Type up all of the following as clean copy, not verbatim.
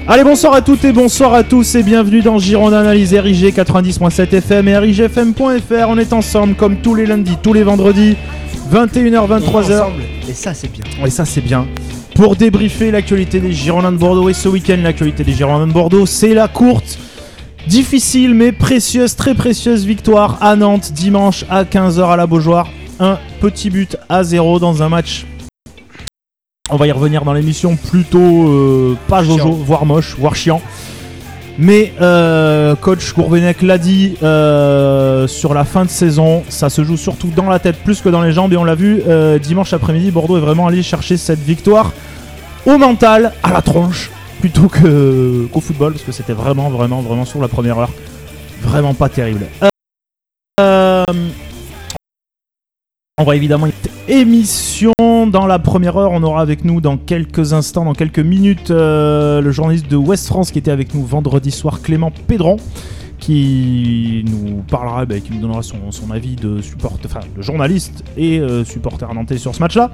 Allez, bonsoir à toutes et bonsoir à tous et bienvenue dans Gironde Analyse RIG 90.7 FM et RIGFM.fr. On est ensemble comme tous les lundis, tous les vendredis, 21h, 23h. Et ça c'est bien. Et ça c'est bien. Pour débriefer l'actualité des Girondins de Bordeaux. Et ce week-end, l'actualité des Girondins de Bordeaux, c'est la courte, difficile mais précieuse, très précieuse victoire à Nantes dimanche à 15h à la Beaujoire. Un petit but à 0 dans un match. On va y revenir dans l'émission, plutôt pas jojo, voire moche, voire chiant. Mais coach Gourvenec l'a dit sur la fin de saison, ça se joue surtout dans la tête plus que dans les jambes. Et on l'a vu dimanche après-midi, Bordeaux est vraiment allé chercher cette victoire au mental, à la tronche, plutôt qu'au football, parce que c'était vraiment sur la première heure, vraiment pas terrible. On va évidemment émission. Dans la première heure, on aura avec nous dans quelques instants, dans quelques minutes, le journaliste de Ouest France qui était avec nous vendredi soir, Clément Pédron, qui nous parlera, qui nous donnera son avis de journaliste et supporter nantais sur ce match-là.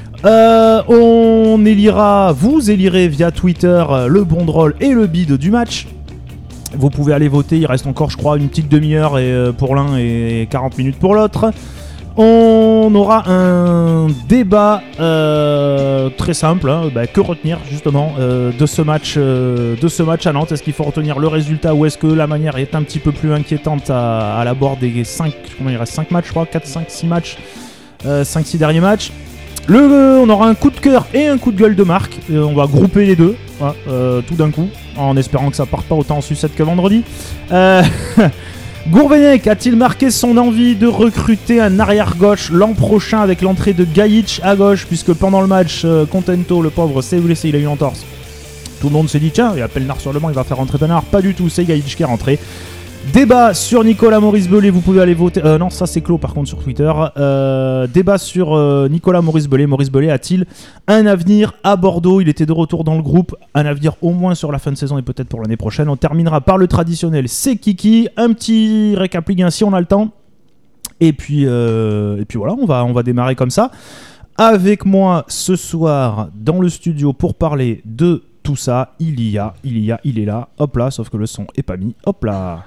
Vous élirez via Twitter le bon drôle et le bide du match. Vous pouvez aller voter, il reste encore je crois une petite demi-heure pour l'un et 40 minutes pour l'autre. On aura un débat très simple, que retenir justement de ce match à Nantes. Est-ce qu'il faut retenir le résultat ou est-ce que la manière est un petit peu plus inquiétante à l'abord des 5, il reste 5 matchs je crois, 4, 5, 6 matchs, 5-6 derniers matchs. On aura un coup de cœur et un coup de gueule de Marc, on va grouper les deux tout d'un coup, en espérant que ça parte pas autant en sucette que vendredi. Gourvenec a-t-il marqué son envie de recruter un arrière-gauche l'an prochain avec l'entrée de Gajic à gauche, puisque pendant le match, Contento, le pauvre, s'est blessé, il a eu une entorse. Tout le monde s'est dit, tiens, il appelle Nard sur le banc, il va faire rentrer Penard. Pas du tout, c'est Gajic qui est rentré. Débat sur Nicolas Maurice Bellet, vous pouvez aller voter. Non, ça c'est clos par contre sur Twitter. Débat sur Nicolas Maurice Bellet. Maurice Bellet a-t-il un avenir à Bordeaux ? Il était de retour dans le groupe. Un avenir au moins sur la fin de saison et peut-être pour l'année prochaine. On terminera par le traditionnel c'est Kiki. Un petit récap Ligue 1 si on a le temps. Et puis voilà, on va démarrer comme ça. Avec moi ce soir dans le studio pour parler de tout ça, il est là. Hop là, sauf que le son est pas mis. Hop là.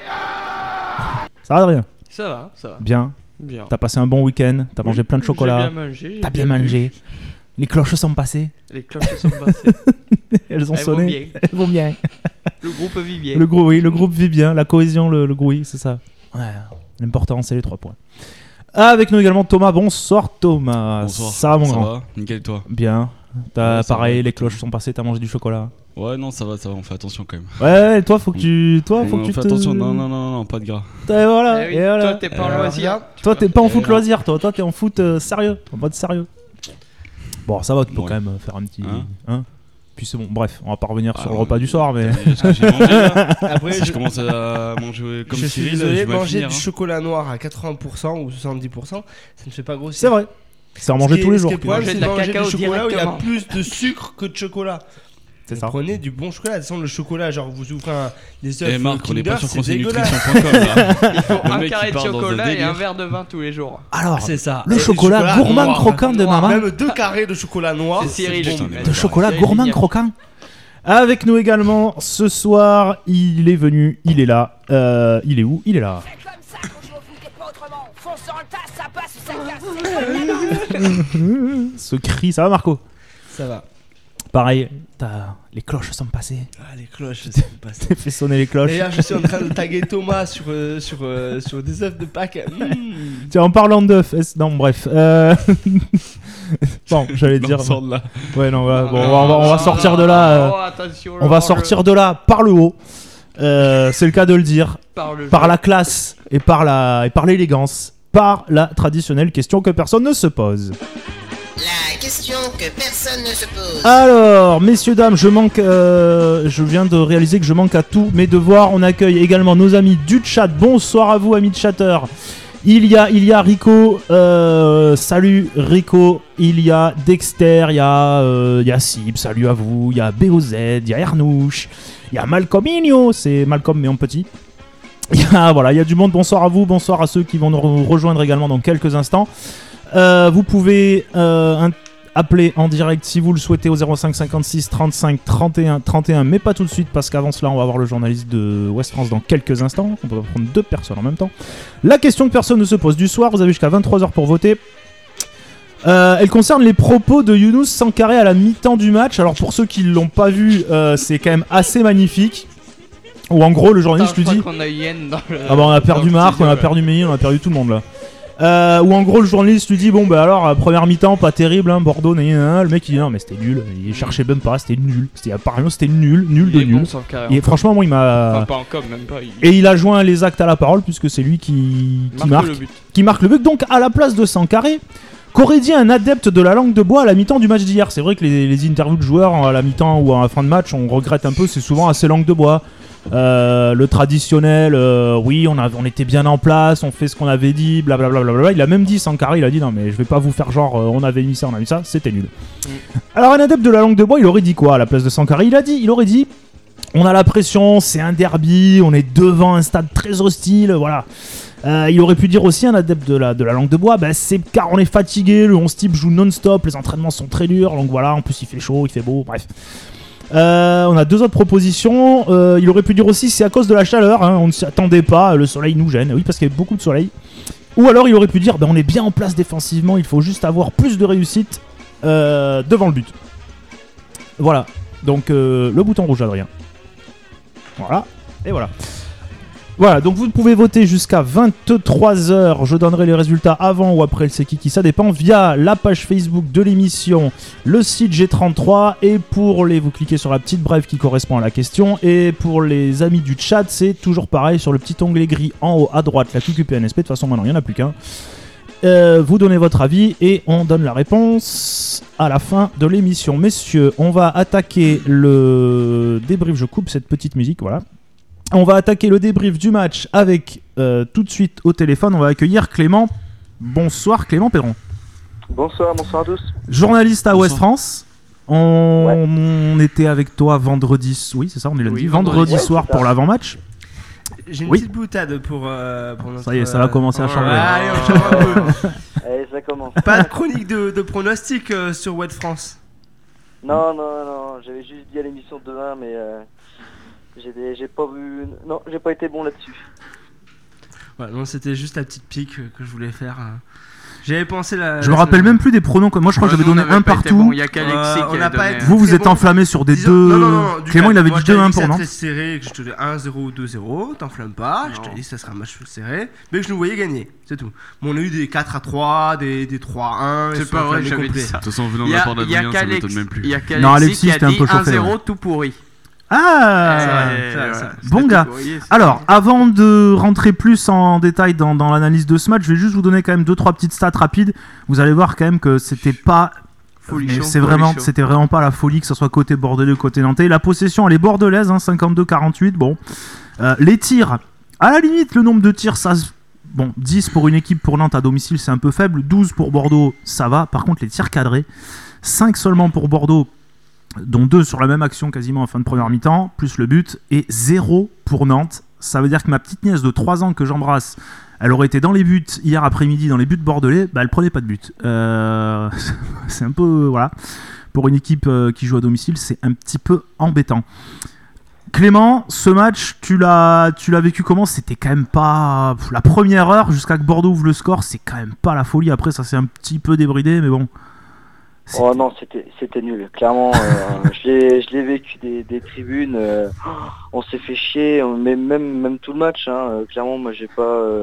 Ça va Adrien ? Ça va. Bien. T'as passé un bon week-end, t'as mangé plein de chocolat. T'as bien mangé. Les cloches sont passées. Elles ont sonné. Elles vont bien. Le groupe vit bien. Le groupe vit bien. La cohésion, le groupe, c'est ça. Ouais. L'important, c'est les 3 points. Avec nous également Thomas. Bonsoir Thomas. Bonsoir. Ça va mon grand ? Ça va ? Nickel toi ? Bien. Pareil, les cloches sont passées, t'as mangé du chocolat. Ouais, non, ça va, on fait attention quand même. Ouais, toi, faut que tu fait attention, non, pas de gras. Et voilà. Toi, t'es pas en loisir. Toi, t'es pas en foot loisir, toi, t'es en foot sérieux, en mode sérieux. Bon, ça va, tu peux quand même faire un petit. Puis c'est bon, bref, on va pas revenir sur le repas du soir, mais. Ce que j'ai mangé là. Après, si je commence à manger comme Cyril, je vais manger du chocolat noir à 80% ou 70%, ça ne fait pas grossir. C'est vrai. C'est en manger tous les jours. Ce qui est le problème, c'est de manger du chocolat où il y a plus de sucre que de chocolat. C'est ça. Prenez du bon chocolat, descendre le chocolat, genre vous ouvrez des œufs. Et Marc, on n'est pas sur c'est conseilnutrition.com là. Il faut un carré de chocolat et un verre de vin tous les jours. Alors, c'est ça. Le chocolat gourmand croquant de maman. Même 2 carrés de chocolat noir. C'est Cyril. De chocolat gourmand croquant. Avec nous également ce soir, il est venu, il est là. Il est où ? Il est là. Ce cri, ça va Marco ? Ça va. Pareil, les cloches sont passées. Ah, les cloches sont passées. T'as fait sonner les cloches. D'ailleurs, je suis en train de taguer Thomas sur des œufs de Pâques. Tiens, en parlant d'œufs, non, bref. Bon, j'allais dire. Sort de là. Ouais, non, bon, on va sortir de là. On va sortir de là par le haut. C'est le cas de le dire. Par la classe et par l'élégance. Par la traditionnelle question que personne ne se pose. La question que personne ne se pose. Alors, messieurs, dames, je viens de réaliser que je manque à tous mes devoirs. On accueille également nos amis du chat. Bonsoir à vous, amis de chatteurs. Il y a Rico. Salut Rico. Il y a Dexter. Il y a Sib. Salut à vous. Il y a BOZ. Il y a Ernouche. Il y a Malcolminho. C'est Malcolm, mais en petit. Il y a du monde. Bonsoir à vous. Bonsoir à ceux qui vont nous rejoindre également dans quelques instants. Vous pouvez appelez en direct si vous le souhaitez au 05 56 35 31 31, mais pas tout de suite parce qu'avant cela on va avoir le journaliste de Ouest France dans quelques instants. On peut prendre 2 personnes en même temps. La question que personne ne se pose du soir, vous avez jusqu'à 23h pour voter. Elle concerne les propos de Younous Sankharé à la mi-temps du match. Alors pour ceux qui l'ont pas vu, c'est quand même assez magnifique. Où en gros le journaliste lui dit qu'on a Yen dans le... ah bah on a perdu Marc, on a perdu Meilly, on a perdu tout le monde là. Où en gros le journaliste lui dit bon bah alors première mi-temps pas terrible hein, Bordeaux le mec il dit non mais c'était nul, il cherchait même pas, c'était nul, apparemment c'était nul de nul. Et franchement moi il m'a enfin, pas encore, même pas, et il a joint les actes à la parole puisque c'est lui qui marque le but. Donc à la place de Sankharé, qu'aurait dit un adepte de la langue de bois à la mi-temps du match d'hier. C'est vrai que les interviews de joueurs à la mi-temps ou à la fin de match on regrette un peu, c'est souvent assez langue de bois. Le traditionnel, oui, on était bien en place, on fait ce qu'on avait dit, blablabla. Il a même dit, Sankharé, il a dit non, mais je vais pas vous faire genre, on avait mis ça, c'était nul. Alors, un adepte de la langue de bois, il aurait dit quoi à la place de Sankharé? Il aurait dit, on a la pression, c'est un derby, on est devant un stade très hostile, voilà. Il aurait pu dire aussi, un adepte de la langue de bois, bah, c'est car on est fatigué, le 11 type joue non-stop, les entraînements sont très durs, donc voilà, en plus il fait chaud, il fait beau, bref. On a 2 autres propositions. Il aurait pu dire aussi c'est à cause de la chaleur, hein, on ne s'y attendait pas, le soleil nous gêne. Oui, parce qu'il y avait beaucoup de soleil. Ou alors il aurait pu dire on est bien en place défensivement, il faut juste avoir plus de réussite devant le but. Voilà. Donc le bouton rouge Adrien. Voilà. Et voilà. Voilà, donc vous pouvez voter jusqu'à 23h. Je donnerai les résultats avant ou après le C'est qui, ça dépend, via la page Facebook de l'émission, le site G33. Et vous cliquez sur la petite brève qui correspond à la question. Et pour les amis du chat, c'est toujours pareil, sur le petit onglet gris en haut à droite, la QQPNSP. De toute façon, maintenant, il n'y en a plus qu'un. Vous donnez votre avis et on donne la réponse à la fin de l'émission. Messieurs, on va attaquer le débrief. Je coupe cette petite musique, voilà. On va attaquer le débrief du match avec tout de suite au téléphone. On va accueillir Clément. Bonsoir Clément Perron. Bonsoir à tous. Journaliste à Ouest France. On était avec toi vendredi. Oui, c'est ça, on est lundi. Vendredi soir pour l'avant-match. J'ai une petite boutade pour notre... Ça y est, ça va commencer à changer. Allez, on change un peu. Allez, ça commence. Pas de chronique de pronostic sur Ouest France. Non. J'avais juste dit à l'émission de demain, mais... J'ai pas vu... Non, j'ai pas été bon là-dessus. Ouais, non, c'était juste la petite pique que je voulais faire. J'avais pensé Je me rappelle même plus des pronoms. Moi, je crois que j'avais donné un partout. Il y a qu'Alexis qui a donné. Vous êtes enflammé sur des deux... Non, Clément, il avait dit 2-1 pour, non? Très serré, que je te dis 1-0 ou 2-0, t'enflamme pas. Je te dis ça sera un match serré, mais que je nous voyais gagner, c'est tout. Bon, on a eu des 4-3, des 3-1. C'est pas vrai, j'avais dit ça. De toute façon, venant de la part d'Adrien, ça m'étonne même plus. Il y a qu'Alexis qui a dit 1-0 tout pourri. Ah, bon gars. Alors, avant de rentrer plus en détail dans l'analyse de ce match, je vais juste vous donner quand même 2-3 petites stats rapides. Vous allez voir quand même que c'était pas... C'était vraiment pas la folie, que ce soit côté bordelais ou côté nantais. La possession, elle est bordelaise, hein, 52-48. Bon, les tirs, à la limite, le nombre de tirs, ça... Bon, 10 pour une équipe pour Nantes à domicile, c'est un peu faible. 12 pour Bordeaux, ça va. Par contre, les tirs cadrés, 5 seulement pour Bordeaux, dont 2 sur la même action quasiment en fin de première mi-temps, plus le but, et 0 pour Nantes. Ça veut dire que ma petite nièce de 3 ans que j'embrasse, elle aurait été dans les buts hier après-midi, dans les buts bordelais, bah elle prenait pas de but. C'est un peu... Voilà. Pour une équipe qui joue à domicile, c'est un petit peu embêtant. Clément, ce match, tu l'as vécu comment? C'était quand même pas... La première heure, jusqu'à que Bordeaux ouvre le score, c'est quand même pas la folie. Après, ça s'est un petit peu débridé, mais bon... Oh non, c'était nul. Clairement, je l'ai vécu des tribunes. On s'est fait chier, mais même tout le match. Hein, clairement, moi, j'ai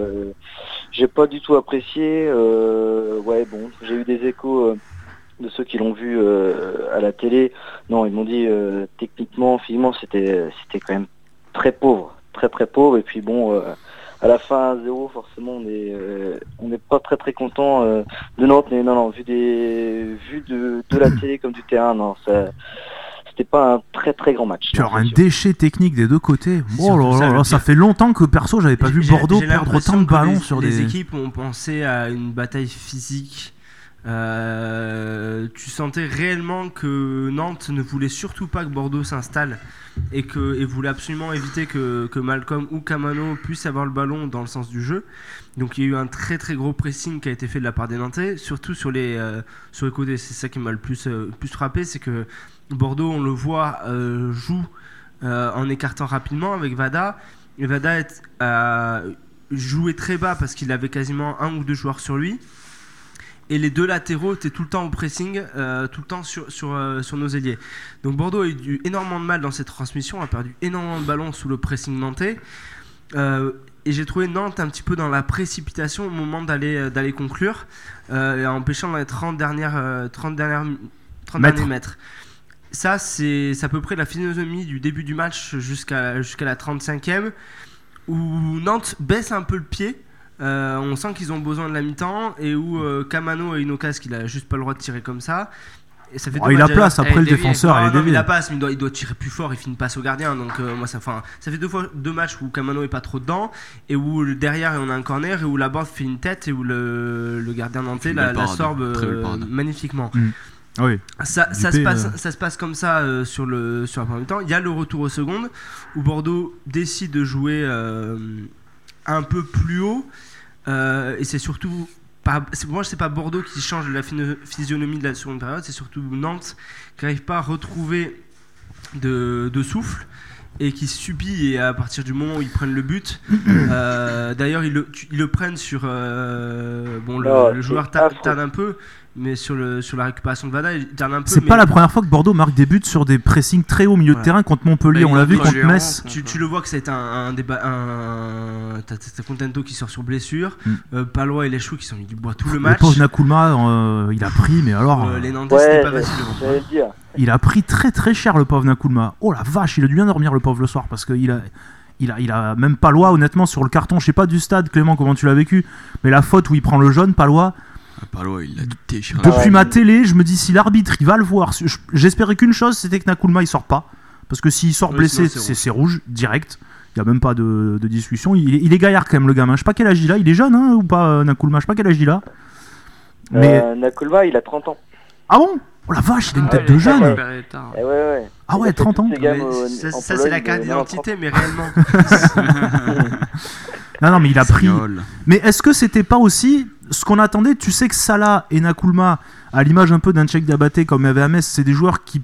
pas du tout apprécié. Ouais, bon, j'ai eu des échos de ceux qui l'ont vu à la télé. Non, ils m'ont dit techniquement, physiquement, c'était quand même très pauvre, très pauvre. Et puis bon. À la fin 1-0, forcément, on n'est pas très content de Nantes, mais non, vu de la télé comme du terrain, non, c'était pas un très grand match. Tu as un déchet technique des deux côtés. Ça fait longtemps que perso, j'avais pas vu Bordeaux perdre autant de ballons sur des équipes ont pensé à une bataille physique Tu sentais réellement que Nantes ne voulait surtout pas que Bordeaux s'installe et voulait absolument éviter que Malcolm ou Camano puissent avoir le ballon dans le sens du jeu. Donc il y a eu un très très gros pressing qui a été fait de la part des Nantais, surtout sur les côtés. C'est ça qui m'a le plus frappé, c'est que Bordeaux, on le voit, joue en écartant rapidement avec Vada. Et Vada jouait très bas parce qu'il avait quasiment 1 ou 2 joueurs sur lui. Et les 2 latéraux étaient tout le temps au pressing, tout le temps sur nos ailiers. Donc Bordeaux a eu énormément de mal dans cette transmission, a perdu énormément de ballons sous le pressing nantais. Et j'ai trouvé Nantes un petit peu dans la précipitation au moment d'aller conclure, et empêchant dans les 30 derniers mètres. Ça, c'est à peu près la philosophie du début du match jusqu'à la 35e, où Nantes baisse un peu le pied. On sent qu'ils ont besoin de la mi-temps, et où Camano a une occasion qu'il a juste pas le droit de tirer comme ça. Et ça fait il a place, après le défenseur il est dévié. Il a passe, mais il doit tirer plus fort, il finit passe au gardien. Donc ça fait 2 matchs où Camano est pas trop dedans, et où derrière on a un corner, et où la bande fait une tête, et où le gardien nantais la sorbe magnifiquement. Oui. Ça se passe comme ça sur la première mi-temps. Il y a le retour aux secondes, où Bordeaux décide de jouer un peu plus haut, et c'est surtout moi, c'est pas Bordeaux qui change la physionomie de la seconde période, c'est surtout Nantes qui n'arrive pas à retrouver de souffle et qui subit, et à partir du moment où ils prennent le but, d'ailleurs ils le prennent sur le joueur tarde un peu, mais sur la récupération de Vada, il tarde un peu. C'est pas la première fois que Bordeaux marque des buts sur des pressings très hauts au milieu de terrain contre Montpellier. On l'a vu contre Metz. Tu le vois que ça a été un débat. T'as Contento qui sort sur blessure, Palois et Leschou qui sont mis du bois tout le match. Le pauvre Nakoulma, il a pris, mais alors. Les Nantais, c'était pas facile. Il a pris très très cher, le pauvre Nakoulma. Oh la vache, il a dû bien dormir le pauvre le soir, parce qu'il a même Palois, honnêtement, sur le carton. Je sais pas du stade, Clément, comment tu l'as vécu, mais la faute où il prend le jaune, Palois. Palois, il a déchiré. Depuis ma télé, je me dis, si l'arbitre il va le voir, j'espérais qu'une chose, c'était que Nakoulma il sort pas, parce que s'il sort blessé, c'est rouge direct. Il y a même pas de discussion. Il est gaillard quand même, le gamin. Je sais pas quel âge il a. Il est jeune ou pas, Nakoulma? Je sais pas quel âge il a. Mais Nakoulma, il a 30 ans. Ah bon? Oh la vache, il a une tête de jeune. Ouais. Ah ouais, 30 ans. Ça c'est la carte d'identité, mais réellement. Non, mais il a pris. Mais est-ce que c'était pas aussi ce qu'on attendait? Tu sais que Salah et Nakoulma, à l'image un peu d'un Tchèque Diabaté comme il y avait à Metz, c'est des joueurs qui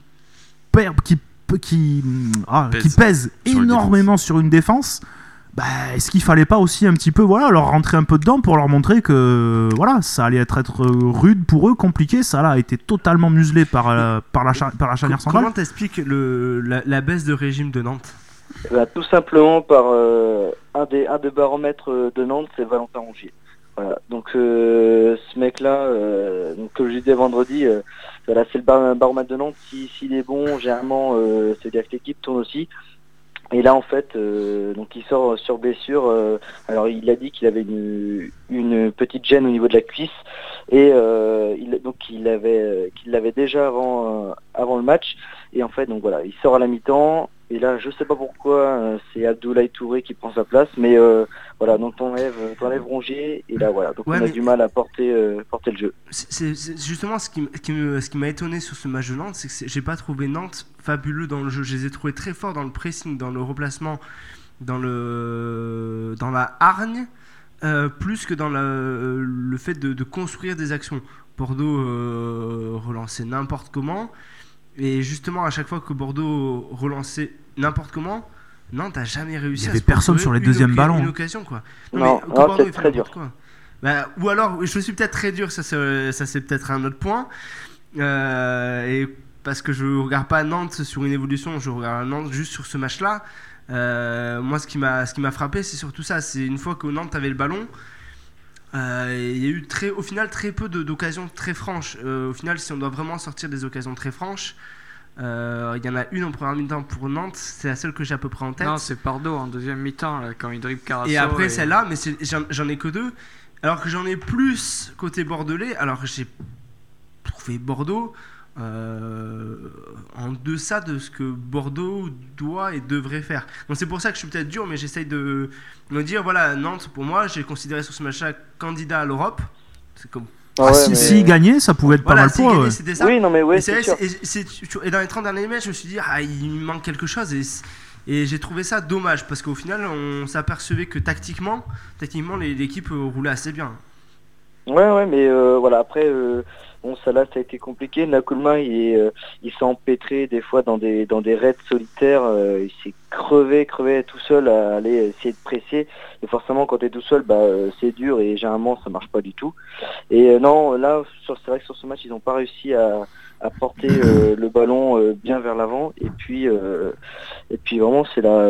pèsent énormément sur une défense. Est-ce qu'il fallait pas aussi un petit peu leur rentrer un peu dedans pour leur montrer que ça allait être rude pour eux, compliqué. Salah a été totalement muselé par la charnière centrale. Comment t'expliques la baisse de régime de Nantes? Tout simplement par un des baromètres de Nantes, c'est Valentin Rongier. Voilà. Donc ce mec-là, comme je disais vendredi, c'est le baromètre de Nantes. S'il est bon, généralement, c'est-à-dire que l'équipe tourne aussi. Et là, en fait, donc il sort sur blessure. Alors, il a dit qu'il avait une petite gêne au niveau de la cuisse, et qu'il l'avait déjà avant le match. Et en fait, donc voilà, il sort à la mi-temps. Et là, je sais pas pourquoi, c'est Abdoulaye Touré qui prend sa place, mais donc t'enlèves Rongier, et là voilà, donc on a du mal à porter le jeu. C'est justement ce qui m'a étonné sur ce match de Nantes, c'est que j'ai pas trouvé Nantes fabuleux dans le jeu. Je les ai trouvés très forts dans le pressing, dans le replacement, dans la hargne, plus que dans le fait de construire des actions. Bordeaux relançait n'importe comment. Et justement, à chaque fois que Bordeaux relançait n'importe comment, Nantes n'a jamais réussi à se Il n'y avait personne sur les deuxièmes ballons. Une occasion, quoi. Non, c'est très dur. Quoi. Ou alors, je suis peut-être très dur, ça c'est peut-être un autre point. Et parce que je ne regarde pas Nantes sur une évolution, je regarde Nantes juste sur ce match-là. Moi, ce qui m'a frappé, c'est surtout ça. C'est une fois que Nantes avait le ballon, il y a eu au final très peu d'occasions très franches. Au final, si on doit vraiment sortir des occasions très franches, il y en a une en première mi-temps pour Nantes, c'est la seule que j'ai à peu près en tête. Non, c'est Pardo en deuxième mi-temps, là, quand il dribble Carasso. Et après celle-là, mais j'en ai que 2. Alors que j'en ai plus côté bordelais, alors que j'ai trouvé Bordeaux en deçà de ce que Bordeaux doit et devrait faire. Donc c'est pour ça que je suis peut-être dur, mais j'essaye de me dire, voilà, Nantes, pour moi, j'ai considéré sur ce match-là candidat à l'Europe. C'est comme Ah ouais, S'ils gagnaient, ça pouvait être pas mal pour eux. C'était ça. Oui, non mais ouais, Et c'est sûr. et dans les 30 derniers matchs, je me suis dit, il manque quelque chose. Et j'ai trouvé ça dommage parce qu'au final, on s'apercevait que tactiquement, l'équipe roulait assez bien. Ouais, mais voilà, après, bon, ça là, ça a été compliqué. Nakulma, il s'est empêtré des fois dans des raids solitaires. Il s'est crevé tout seul à aller essayer de presser. Et forcément, quand t'es tout seul, c'est dur et généralement, ça marche pas du tout. Et non, là, c'est vrai que sur ce match, ils n'ont pas réussi à porter le ballon bien vers l'avant. Et puis vraiment,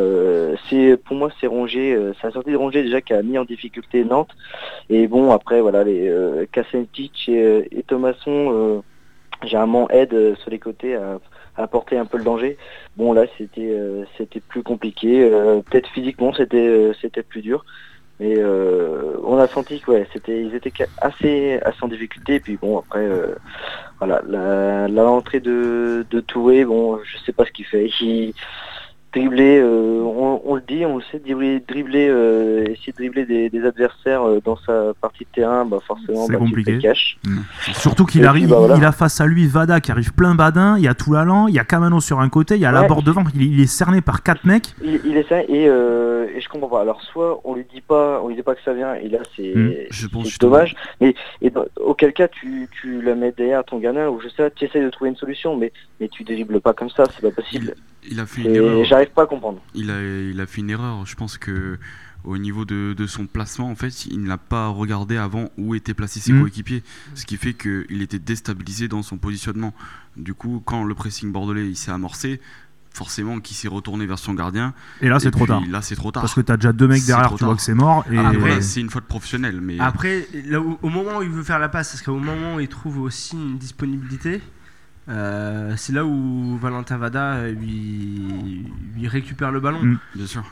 pour moi, c'est Rongier. C'est la sortie de Rongier déjà qui a mis en difficulté Nantes. Et bon, après, voilà, les Kasentic et Thomasson généralement aident sur les côtés à porter un peu le danger. Bon, là, c'était plus compliqué. Peut-être physiquement, c'était plus dur. Mais on a senti ils étaient assez en difficulté. Et puis bon, après, voilà, l'entrée de Touré, bon, je sais pas ce qu'il fait. Il dribbler, on le dit, on le sait, dribbler, essayer de dribbler des adversaires dans sa partie de terrain, forcément, c'est compliqué. Cash. Surtout qu'il arrive, il a face à lui Vada qui arrive plein badin, il y a Toulalan, il y a Kamano sur un côté, il y a Laborde devant, il est cerné par 4 mecs. Il est cerné et je comprends pas. Alors soit on lui dit pas que ça vient, et là c'est dommage. Mais auquel cas tu la mets derrière ton gamin, ou je sais, tu essaies de trouver une solution, mais tu dribbles pas comme ça, c'est pas possible. Il a fait une erreur. J'arrive pas à comprendre. Il a fait une erreur. Je pense que au niveau de son placement, en fait, il n'a pas regardé avant où étaient placés ses coéquipiers, ce qui fait qu'il était déstabilisé dans son positionnement. Du coup, quand le pressing bordelais il s'est amorcé, forcément qu'il s'est retourné vers son gardien. Et là, c'est trop tard. Là, c'est trop tard. Parce que t'as déjà 2 mecs derrière, tu vois que c'est mort. Et après, c'est une faute professionnelle. Mais après, là, au moment où il veut faire la passe, parce qu'au moment où il trouve aussi une disponibilité, c'est là où Valentin Vada lui récupère le ballon. Bien sûr.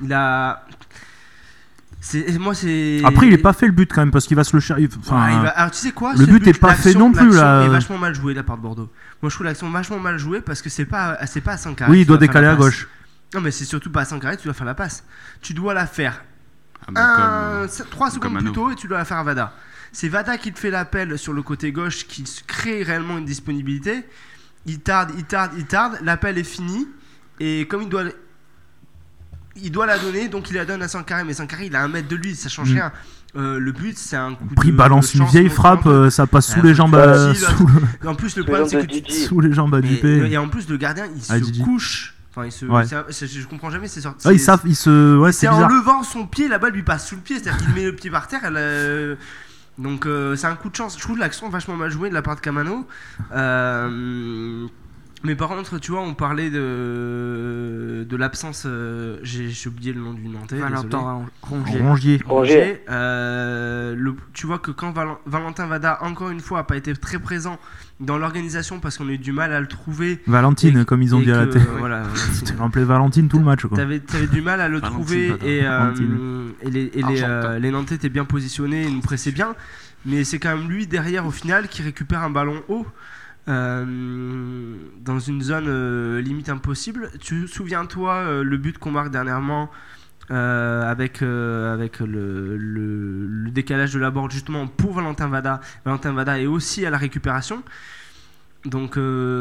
Après, il est pas fait le but quand même parce qu'il va se le chercher. Alors tu sais quoi, le but est pas fait non plus là. L'action est vachement mal jouée de la part de Bordeaux. Moi je trouve l'action vachement mal jouée parce que c'est pas à 5 carrés. Oui, il doit décaler à gauche. Non mais c'est surtout pas à 5 carrés, tu dois faire la passe. Tu dois la faire 3 secondes plus tôt et tu dois la faire à Vada. C'est Vada qui te fait l'appel sur le côté gauche qui crée réellement une disponibilité. Il tarde, l'appel est fini et comme il doit la donner, donc il la donne à Sankaré, mais Sankaré il a 1 mètre de lui, ça change rien. Le but c'est un coup de balance une vieille frappe, ça passe sous les jambes. En plus le problème c'est que sous les jambes à Dupé. Et en plus le gardien il se couche. Enfin, je comprends jamais, c'est sorti. C'est en levant son pied, la balle lui passe sous le pied, c'est-à-dire qu'il met le pied par terre. Donc c'est un coup de chance. Je trouve l'action vachement mal jouée de la part de Kamano. Mais par contre, tu vois, on parlait de l'absence. J'ai oublié le nom du Nantais. Valentin Rongier. Tu vois que quand Valentin Vada, encore une fois, n'a pas été très présent dans l'organisation parce qu'on a eu du mal à le trouver. Valentine, comme ils ont dit à la télé. Voilà, tu rappelais Valentine tout le match. T'avais du mal à le trouver et les Nantais étaient bien positionnés, ils nous pressaient bien. Mais c'est quand même lui derrière au final qui récupère un ballon haut. Dans une zone limite impossible. Souviens-toi le but qu'on marque dernièrement avec le décalage de la board justement pour Valentin Vada. Valentin Vada est aussi à la récupération. Donc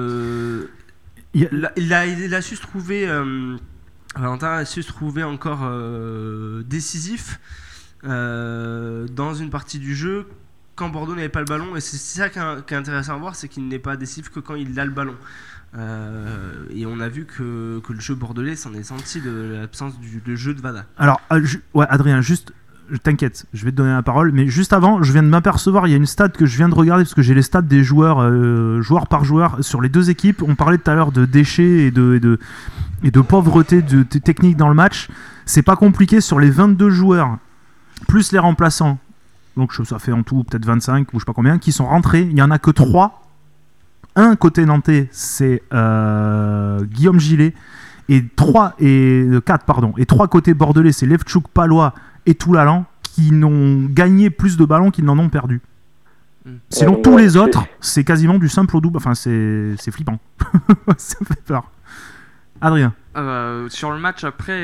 il a su se trouver Valentin a su se trouver encore décisif dans une partie du jeu quand Bordeaux n'avait pas le ballon, et c'est ça qui est intéressant à voir, c'est qu'il n'est pas décisif que quand il a le ballon. Et on a vu que le jeu bordelais s'en est senti de l'absence de jeu de Vada. Alors, Adrien, juste, t'inquiète, je vais te donner la parole, mais juste avant, je viens de m'apercevoir, il y a une stat que je viens de regarder, parce que j'ai les stats des joueurs, joueur par joueur, sur les 2 équipes. On parlait tout à l'heure de déchets et de pauvreté de technique dans le match. C'est pas compliqué, sur les 22 joueurs, plus les remplaçants, donc ça fait en tout peut-être 25 ou je sais pas combien, qui sont rentrés. Il n'y en a que 3. Un côté nantais, c'est Guillaume Gillet, et 3 côtés bordelais, c'est Levchuk, Palois et Toulalan, qui n'ont gagné plus de ballons qu'ils n'en ont perdu. Sinon, tous les autres, c'est quasiment du simple au double. Enfin, c'est flippant. Ça fait peur. Adrien. Sur le match après,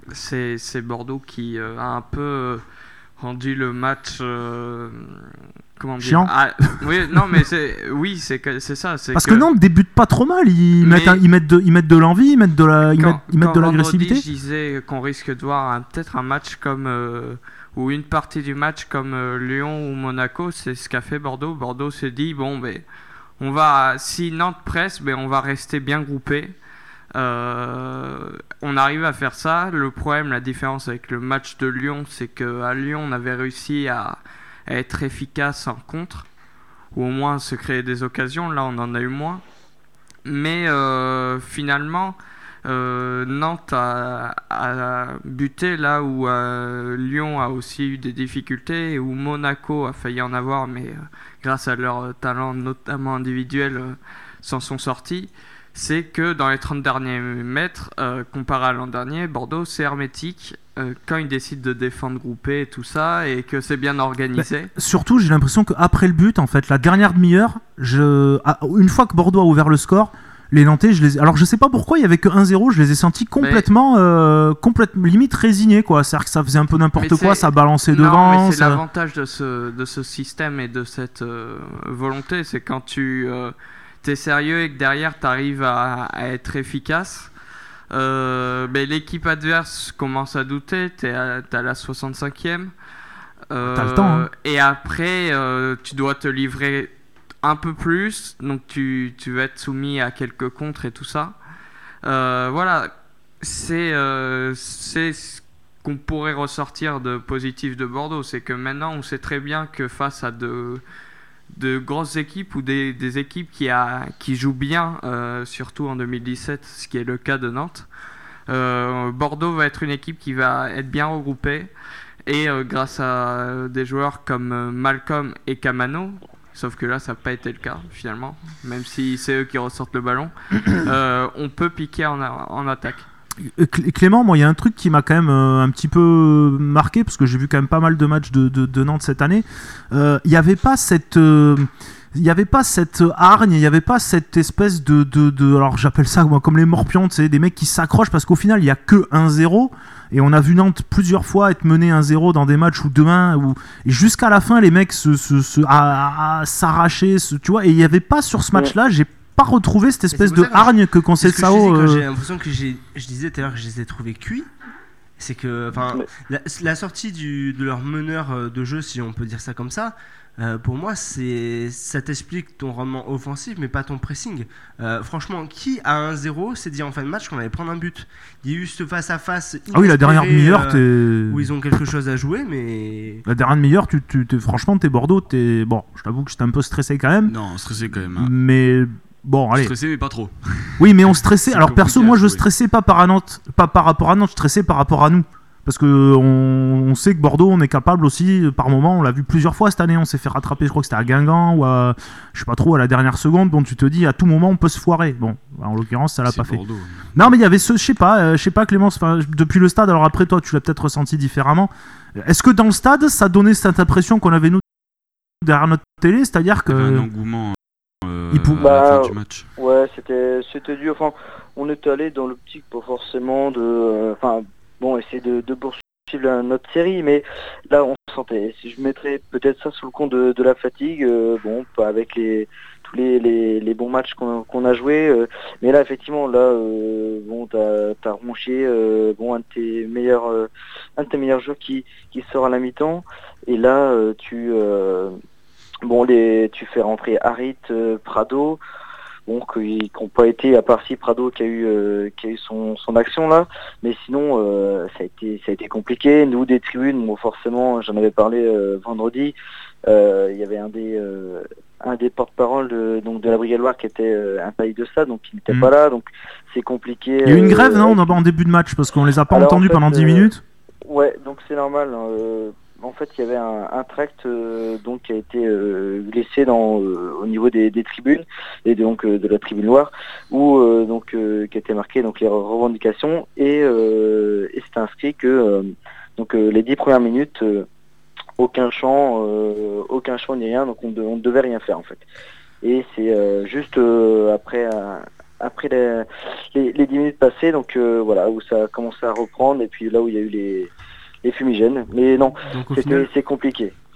c'est Bordeaux qui a un peu rendu le match comment dire Chiant. Oui, non, mais c'est ça. Parce que Nantes débute pas trop mal. Ils mettent de l'envie, ils mettent de l'agressivité. Vendredi, je disais qu'on risque de voir peut-être un match comme ou une partie du match comme Lyon ou Monaco. C'est ce qu'a fait Bordeaux. Bordeaux s'est dit bon, ben si Nantes presse, ben on va rester bien groupé. On arrive à faire ça. Le problème, la différence avec le match de Lyon, c'est qu'à Lyon, on avait réussi à être efficace en contre, ou au moins se créer des occasions. Là, on en a eu moins. Mais finalement, Nantes a buté là où Lyon a aussi eu des difficultés, et où Monaco a failli en avoir, mais grâce à leur talent, notamment individuel, s'en sont sortis. C'est que dans les 30 derniers mètres, comparé à l'an dernier, Bordeaux, c'est hermétique quand ils décident de défendre groupé et tout ça, et que c'est bien organisé. Surtout, j'ai l'impression qu'après le but, en fait, la dernière demi-heure, une fois que Bordeaux a ouvert le score, les Nantais, alors je sais pas pourquoi, il y avait que 1-0, je les ai sentis complètement, limite résignés, quoi. C'est-à-dire que ça faisait un peu n'importe quoi, ça balançait devant. Mais c'est l'avantage de ce système et de cette volonté, c'est quand tu t'es sérieux et que derrière t'arrives à être efficace. L'équipe adverse commence à douter, t'es à la 65e. T'as le temps. Hein. Et après, tu dois te livrer un peu plus, donc tu vas être soumis à quelques contres et tout ça. Voilà, c'est ce qu'on pourrait ressortir de positif de Bordeaux, c'est que maintenant on sait très bien que face à de grosses équipes ou des équipes qui jouent bien, surtout en 2017, ce qui est le cas de Nantes, Bordeaux va être une équipe qui va être bien regroupée, et grâce à des joueurs comme Malcolm et Camano, sauf que là ça n'a pas été le cas finalement, même si c'est eux qui ressortent le ballon, on peut piquer en attaque. Clément, moi il y a un truc qui m'a quand même un petit peu marqué, parce que j'ai vu quand même pas mal de matchs de Nantes cette année. Il n'y avait pas cette hargne, il n'y avait pas cette espèce de alors j'appelle ça moi comme les morpions, des mecs qui s'accrochent, parce qu'au final il n'y a que 1-0, et on a vu Nantes plusieurs fois être mené 1-0 dans des matchs ou 2-1, et jusqu'à la fin les mecs s'arrachaient, tu vois, et il n'y avait pas sur ce match-là, j'ai pas retrouvé cette espèce de hargne que Conceição. J'ai l'impression que je disais tout à l'heure que je les ai trouvés cuits. C'est que la sortie de leur meneur de jeu, si on peut dire ça comme ça, pour moi ça t'explique ton rendement offensif, mais pas ton pressing. Franchement, qui à 1-0 s'est dit en fin de match qu'on allait prendre un but? Il y a eu ce face à face. Ah oui, la dernière demi-heure, où ils ont quelque chose à jouer, mais la dernière demi-heure, franchement, t'es Bordeaux, bon, je t'avoue que j'étais un peu stressé quand même. Non, stressé quand même. Hein. Mais bon, allez. Stressé, mais pas trop. Oui, mais on stressait. Alors perso, moi, je stressais pas par rapport à Nantes, je stressais par rapport à nous. Parce que on sait que Bordeaux, on est capable aussi, par moment, on l'a vu plusieurs fois cette année, on s'est fait rattraper, je crois que c'était à Guingamp, ou à, je sais pas trop, à la dernière seconde, dont tu te dis, à tout moment, on peut se foirer. Bon, en l'occurrence, ça l'a pas Bordeaux. fait. Non, mais il y avait je sais pas, Clémence, depuis le stade, alors après, toi, tu l'as peut-être ressenti différemment. Est-ce que dans le stade, ça donnait cette impression qu'on avait, nous, derrière notre télé, c'est-à-dire que... Il y avait un engouement à la fin du match. Ouais, c'était dû, enfin, on est allé dans l'optique, pas forcément de... essayer de poursuivre notre série, mais là on sentait, si je mettrais peut-être ça sous le compte de la fatigue, pas avec tous les bons matchs qu'on a joués, mais là effectivement t'as ronché un de tes meilleurs joueurs qui sort à la mi-temps, et là tu fais rentrer Harit, Prado, qui n'ont pas été, à part si Prado qui a eu son action là, mais sinon ça a été compliqué. Nous des tribunes, forcément, j'en avais parlé vendredi, il y avait un des porte-parole de la Brigade Loire qui était impaillé de ça, donc il n'était pas là, donc c'est compliqué. Il y a eu une grève, non, en début de match, parce qu'on les a pas entendus pendant 10 minutes. Ouais, donc c'est normal. En fait, il y avait un tract qui a été glissé au niveau des tribunes, et donc de la tribune Loire, où qui a été marqué les revendications, et c'était inscrit que les 10 premières minutes, aucun chant ni rien, donc on ne devait rien faire en fait. Et c'est juste après les 10 minutes passées, où ça a commencé à reprendre, et puis là où il y a eu les fumigènes, mais non, c'est compliqué.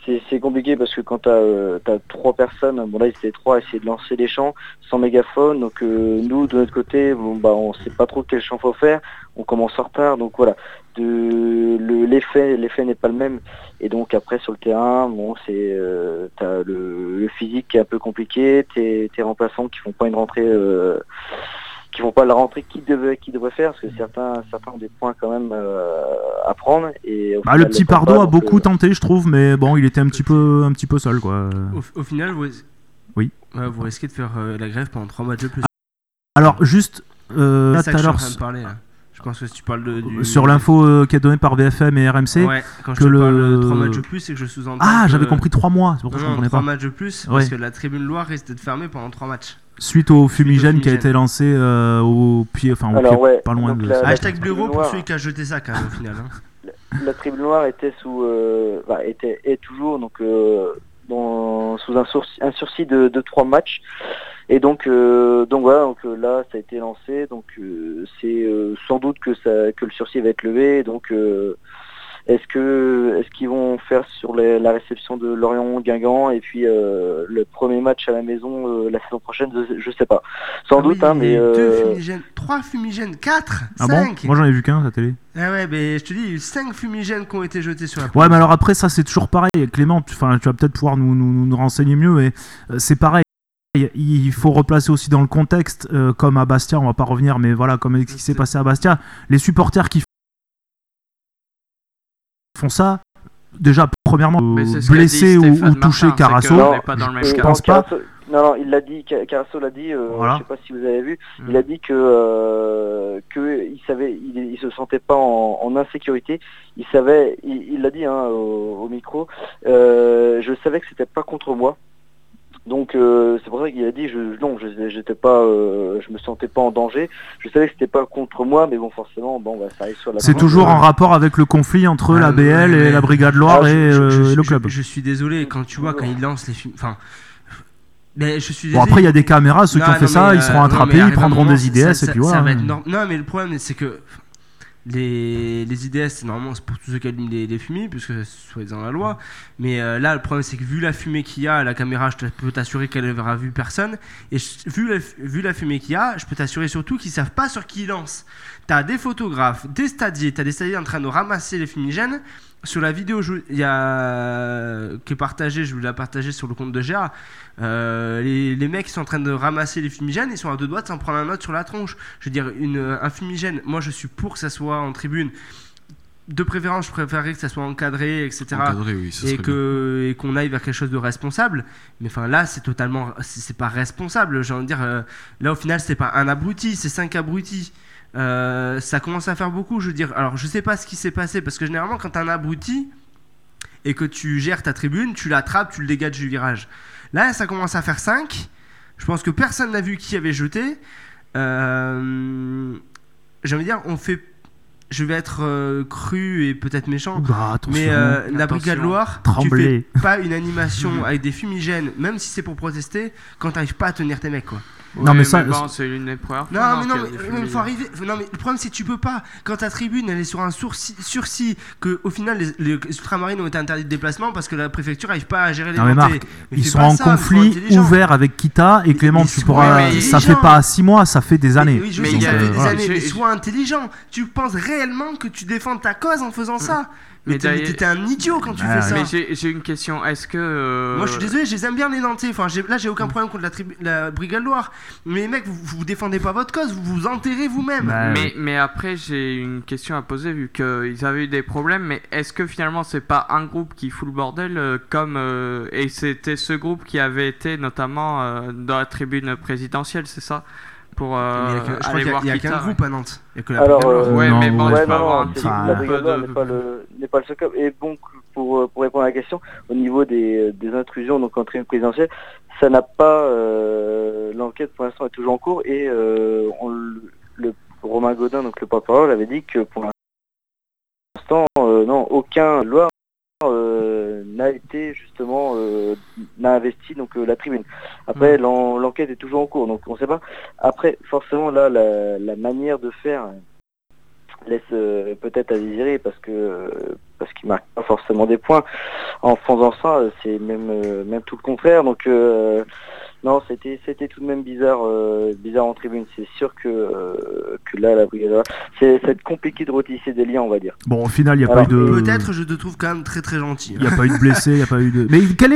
c'est compliqué parce que quand t'as 3 personnes, bon là ils étaient 3 à essayer de lancer des chants sans mégaphone, donc nous de notre côté, bon bah on sait pas trop quel chant faut faire, on commence en retard, donc voilà, l'effet n'est pas le même, et donc après sur le terrain, bon c'est t'as le physique qui est un peu compliqué, tes remplaçants qui font pas une rentrée qui font pas la rentrée qu'ils devraient faire, parce que certains ont des points quand même à prendre. Et au Bah, final, le petit les font Pardo pas, a donc, beaucoup tenté, je trouve, mais bon, il était un petit peu seul, quoi. Au final, vous risquez de faire la grève pendant 3 matchs de plus. Alors, juste, C'est là, ça tout que à je suis en l'heure, train de parler, là. Je pense que si tu parles du... sur l'info qui est donnée par BFM et RMC, Ouais, quand je que te le- parle de 3 matchs de plus, c'est que je sous-entends ah, que- j'avais compris 3 mois, c'est pour ça que je Non, comprenais 3 pas. matchs de plus, Ouais. parce que la tribune Loire risque d'être fermée pendant 3 matchs. Suite au fumigène qui a fumigène. été lancé au pied, enfin au Alors, pied, ouais, pas loin donc de... la- Hashtag tribune bureau pour Loire. celui qui a jeté ça, quand même, au final. Hein. La tribune noire était est toujours donc sous un sursis de 3 matchs, et donc voilà, donc là ça a été lancé, donc c'est sans doute que le sursis va être levé, donc est-ce qu'ils vont faire sur la réception de Lorient-Guingamp et puis le premier match à la maison la saison prochaine, je sais pas, sans doute, hein, mais 2 fumigènes, 3 fumigènes, 4, Ah 5. bon? Moi j'en ai vu qu'un à la télé. Ah ouais, mais je te dis, il y a eu 5 fumigènes qui ont été jetés sur la Ouais, pelouse. mais alors après, ça c'est toujours pareil. Clément, tu vas peut-être pouvoir nous renseigner mieux, mais c'est pareil. Il faut replacer aussi dans le contexte, comme à Bastia, on va pas revenir, mais voilà, comme ce qui s'est passé à Bastia, les supporters qui font ça, déjà, premièrement, Mais c'est ce qu'a blesser dit ou Stéphane toucher Martin, c'est Carasso. qu'on n'est pas dans le même Et cas. pense pas. Non, il l'a dit, Carasso l'a dit, Voilà. je sais pas si vous avez vu, il a dit que il savait, il se sentait pas en insécurité, il savait, il l'a dit hein, au micro, je savais que c'était pas contre moi. Donc c'est pour ça qu'il a dit j'étais pas je me sentais pas en danger, je savais que c'était pas contre moi, mais bon forcément ça arrive sur la C'est fin. toujours en rapport avec le conflit entre la BL et la Brigade Loire et le club. Je suis désolé, quand tu vois, quand ils lancent les films... Enfin... Mais je suis Bon, désolé. après il y a des caméras, ceux qui ont fait ça, ils seront non, attrapés, mais ils arrive un prendront moment, des IDS ça et puis voilà. ça va être non, mais le problème c'est que les IDS, c'est normalement c'est pour tous ceux qui allument les fumis, puisque c'est dans la loi. Mais là, le problème, c'est que vu la fumée qu'il y a, la caméra, je peux t'assurer qu'elle n'aura vu personne. Et vu la fumée qu'il y a, je peux t'assurer surtout qu'ils savent pas sur qui ils lancent. T'as des photographes, des stadiers en train de ramasser les fumigènes. Sur la vidéo qui est partagée, je vous l'ai partagée sur le compte de GA. Les mecs qui sont en train de ramasser les fumigènes, ils sont à 2 doigts de s'en prendre un autre sur la tronche. Je veux dire, un fumigène, moi je suis pour que ça soit en tribune. De préférence, je préférerais que ça soit encadré, etc. Encadré, oui, ça serait bien. Et qu'on aille vers quelque chose de responsable. Mais enfin là, c'est pas responsable. J'ai envie de dire, là au final, c'est pas un abruti, c'est 5 abrutis. Ça commence à faire beaucoup, je veux dire. Alors je sais pas ce qui s'est passé, parce que généralement quand t'as un abruti et que tu gères ta tribune, tu l'attrapes, tu le dégages du virage. Là ça commence à faire 5. Je pense que personne n'a vu qui avait jeté. J'ai envie de dire, je vais être cru et peut-être méchant, Bah, attention. mais la Brigade Loire, Tremblay. tu fais pas une animation avec des fumigènes, même si c'est pour protester, quand t'arrives pas à tenir tes mecs, quoi. Non, mais ça- bon, c'est une des premières fois. Non, mais qu'il y a des il faut fumigènes. arriver. Non, mais le problème, c'est que tu peux pas. Quand ta tribune, elle est sur un sursis, que au final, les ultramarines ont été interdits de déplacement parce que la préfecture n'arrive pas à gérer les Non mais montées. Marc, Mais ils fais sont pas en ça, mais faut conflit être intelligent. ouvert avec Kita et Clément, Mais tu sois pourras. intelligent. Ça fait pas 6 mois, ça fait des années. Oui, je Mais sais il que y a- ça fait des voilà. années, mais J'ai- sois intelligent. Tu penses réellement que tu défends ta cause en faisant ça? Mais Mais d'ailleurs- t'es un idiot quand tu Ah, fais ça. Mais j'ai une question. Est-ce que Moi je suis désolé, je les aime bien les Nantais. Enfin, là j'ai aucun problème contre la Brigade Loire. Mais les mecs, vous défendez pas votre cause, vous vous enterrez vous-même. Bah, Mais après, j'ai une question à poser vu qu'ils avaient eu des problèmes. Mais est-ce que finalement, c'est pas un groupe qui fout le bordel et c'était ce groupe qui avait été notamment dans la tribune présidentielle, c'est ça? Pour Mais je crois aller qu'il voir y a Kita, qu'un ouais. groupe à Nantes. Il y a que la Alors, Brigade Loire. Ouais, Non, mais bon, ouais, tu peux avoir un c'est- petit enfin, la peu Brigade Loire de... n'est pas le seul club. Et donc pour répondre à la question, au niveau des intrusions donc en tribune présidentielle, ça n'a pas l'enquête pour l'instant est toujours en cours, et le Romain Gaudin, donc le porte-parole, avait dit que pour l'instant non, aucun Loire n'a été justement n'a investi donc la tribune. Après l'enquête est toujours en cours, donc on sait pas. Après forcément là la manière de faire laisse peut-être à désirer parce qu'il marque pas forcément des points. En faisant ça, c'est même tout le contraire. Donc non, c'était tout de même bizarre en tribune. C'est sûr que là, la brigade, c'est compliqué de retisser des liens, on va dire. Bon, au final, il n'y a pas eu de. Peut-être, je te trouve quand même très très gentil. Il n'y a pas eu de blessés, il n'y a pas eu de. Mais quelle est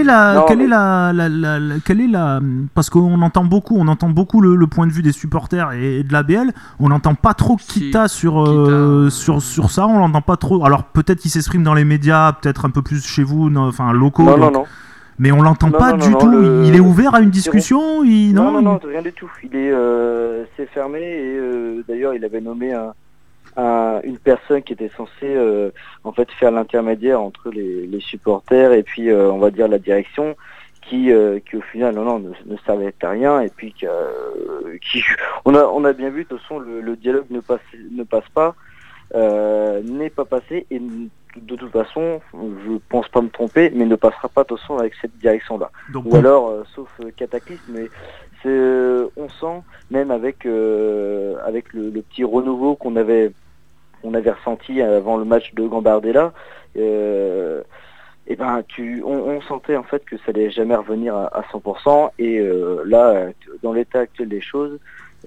la parce qu'on entend beaucoup le point de vue des supporters et de l'ABL. On n'entend pas trop Kita sur ça. On l'entend pas trop. Alors peut-être qu'il s'exprime dans les médias, peut-être un peu plus chez vous, locaux. Non. Mais on l'entend pas du tout. Il est ouvert à une discussion. Non, rien du tout. C'est fermé et d'ailleurs il avait nommé une personne qui était censée en fait faire l'intermédiaire entre les supporters et puis on va dire la direction qui au final ne servait à rien et puis on a bien vu de toute façon le dialogue ne passe pas, n'est pas passé et de toute façon, je pense pas me tromper, mais ne passera pas de toute façon avec cette direction-là. Ou alors, sauf cataclysme, mais on sent, même avec le petit renouveau qu'on avait ressenti avant le match de Gambardella, on sentait en fait que ça allait jamais revenir à 100%, et là, dans l'état actuel des choses,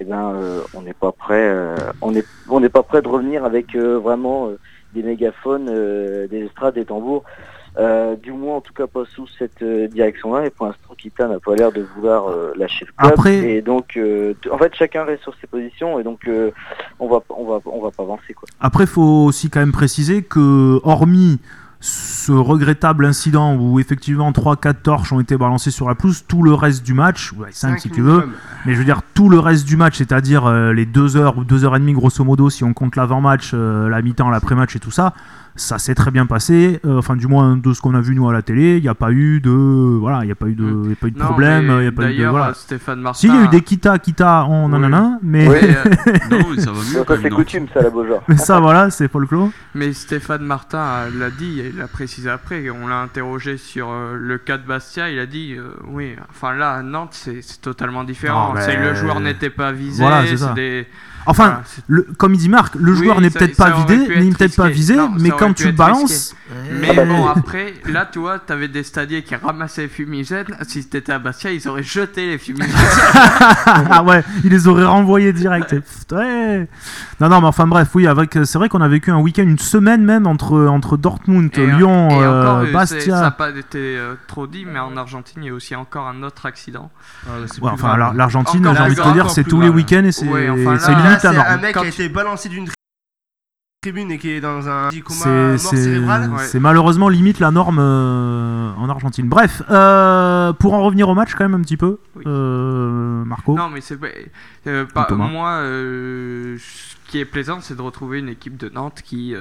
on n'est pas prêt, on n'est pas prêt de revenir avec vraiment des mégaphones, des estrades, des tambours, du moins en tout cas pas sous cette direction-là. Et pour l'instant, Kita n'a pas l'air de vouloir lâcher le club. Et donc, en fait, chacun reste sur ses positions et donc on va pas avancer, quoi. Après, faut aussi quand même préciser que hormis ce regrettable incident où effectivement 3-4 torches ont été balancées sur la pelouse, tout le reste du match, 5 si tu veux, mais je veux dire tout le reste du match, c'est-à-dire les 2 heures ou 2 heures et demie grosso modo si on compte l'avant-match, la mi-temps, l'après-match et tout ça, ça s'est très bien passé, enfin du moins de ce qu'on a vu nous à la télé, il n'y a pas eu de problème, il y a pas eu de voilà. Stéphane Martin. Si, il y a eu des Kita en nanana, mais non, mais ça va mieux. Ça c'est coutume, ça la Beaujard. Mais ça voilà, c'est folklore. Mais Stéphane Martin l'a dit, il l'a précisé après, on l'a interrogé sur le cas de Bastia, il a dit oui, enfin là à Nantes c'est totalement différent, le joueur n'était pas visé, voilà, c'est ça. Enfin, comme il dit Marc, le joueur n'est peut-être pas visé, mais quand tu le balances. Mais bon, après, là, tu vois, t'avais des stadiers qui ramassaient les fumigènes. Si t'étais à Bastia, ils auraient jeté les fumigènes. Ah ouais, ils les auraient renvoyés direct. Ouais. Non, mais enfin bref, oui, c'est vrai qu'on a vécu un week-end, une semaine même entre Dortmund, Lyon, et encore, Bastia. Ça n'a pas été trop dit, mais en Argentine, il y a aussi encore un autre accident. Enfin, l'Argentine, j'ai envie de te dire, c'est tous les week-ends et c'est limite la norme. Un mec qui a été balancé d'une tribune et qui est dans un coma mort cérébral. C'est malheureusement limite la norme en Argentine. Bref, pour en revenir au match quand même un petit peu, Marco. Non, mais c'est moi, ce qui est plaisant, c'est de retrouver une équipe de Nantes qui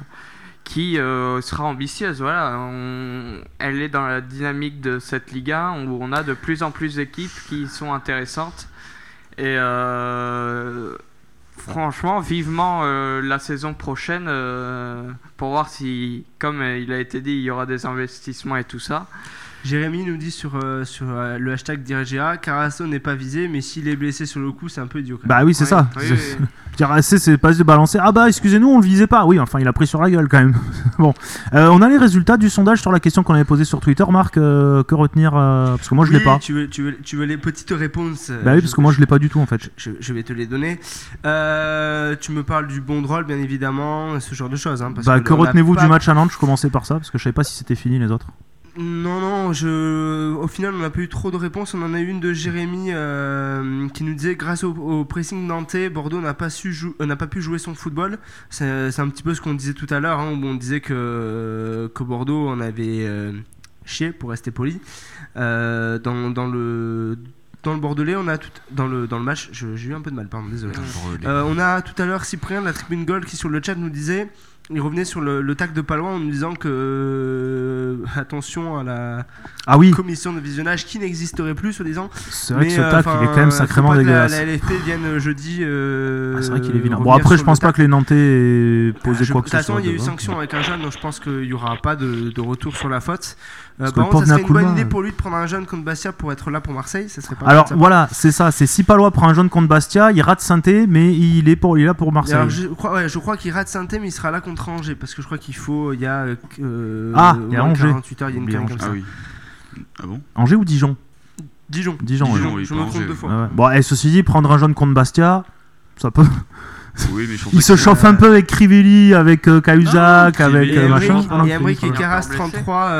sera ambitieuse. Voilà, elle est dans la dynamique de cette Liga où on a de plus en plus d'équipes qui sont intéressantes. Et franchement, vivement la saison prochaine pour voir si, comme il a été dit, il y aura des investissements et tout ça. Jérémy nous dit sur le hashtag Dirigea, Carasso n'est pas visé, mais s'il est blessé sur le coup, c'est un peu idiot. Bah oui, c'est ça. C'est pas de balancer. Ah bah excusez-nous, on le visait pas. Oui, enfin il a pris sur la gueule quand même. Bon, on a les résultats du sondage sur la question qu'on avait posée sur Twitter. Marc, que retenir parce que moi je l'ai pas. Tu veux les petites réponses? Bah oui, parce que moi je l'ai pas du tout en fait. Je vais te les donner. Tu me parles du bon rôle, bien évidemment, ce genre de choses. Parce que retenez-vous du match à Nantes? Je commençais par ça parce que je savais pas si c'était fini les autres. Non, au final on n'a pas eu trop de réponses. On en a eu une de Jérémy qui nous disait grâce au pressing nantais, Bordeaux n'a pas pu jouer son football. C'est un petit peu ce qu'on disait tout à l'heure, où on disait que Bordeaux en avait chié, pour rester poli. Dans le Bordelais, on a dans le match, j'ai eu un peu de mal, pardon, désolé. On a tout à l'heure Cyprien de la Tribune Gold qui sur le chat nous disait il revenait sur le tac de Palois en nous disant que attention à la commission de visionnage qui n'existerait plus, soi-disant. C'est vrai que ce tac, il est quand même sacrément dégueulasse. La LFP vienne jeudi. C'est vrai qu'il est vilain. Bon, après, je pense pas que les Nantais aient posé quoi que ce soit. De toute façon, il y a eu sanction avec un jeune, donc je pense qu'il n'y aura pas de retour sur la faute. Par contre, ça serait une bonne idée pour lui de prendre un jeune contre Bastia pour être là pour Marseille. Ça serait pas alors voilà, c'est ça. C'est si Palois prend un jeune contre Bastia, il rate Saint-Étienne, mais il est là pour Marseille. Alors, je crois qu'il rate Saint-Étienne, mais il sera là contre Angers parce que je crois qu'il faut. Il y a. Il y a Angers. 48 heures, il y a une connerie comme ça. Ah oui. Ah bon ? Angers ou Dijon ? Dijon. Oui, Je me trompe 2 fois. Ouais. Bon, et ceci dit, prendre un jeune contre Bastia, ça peut. Oui, mais il se chauffe un peu avec Crivelli, avec Cahuzac, avec machin. Et Emric et Carras 33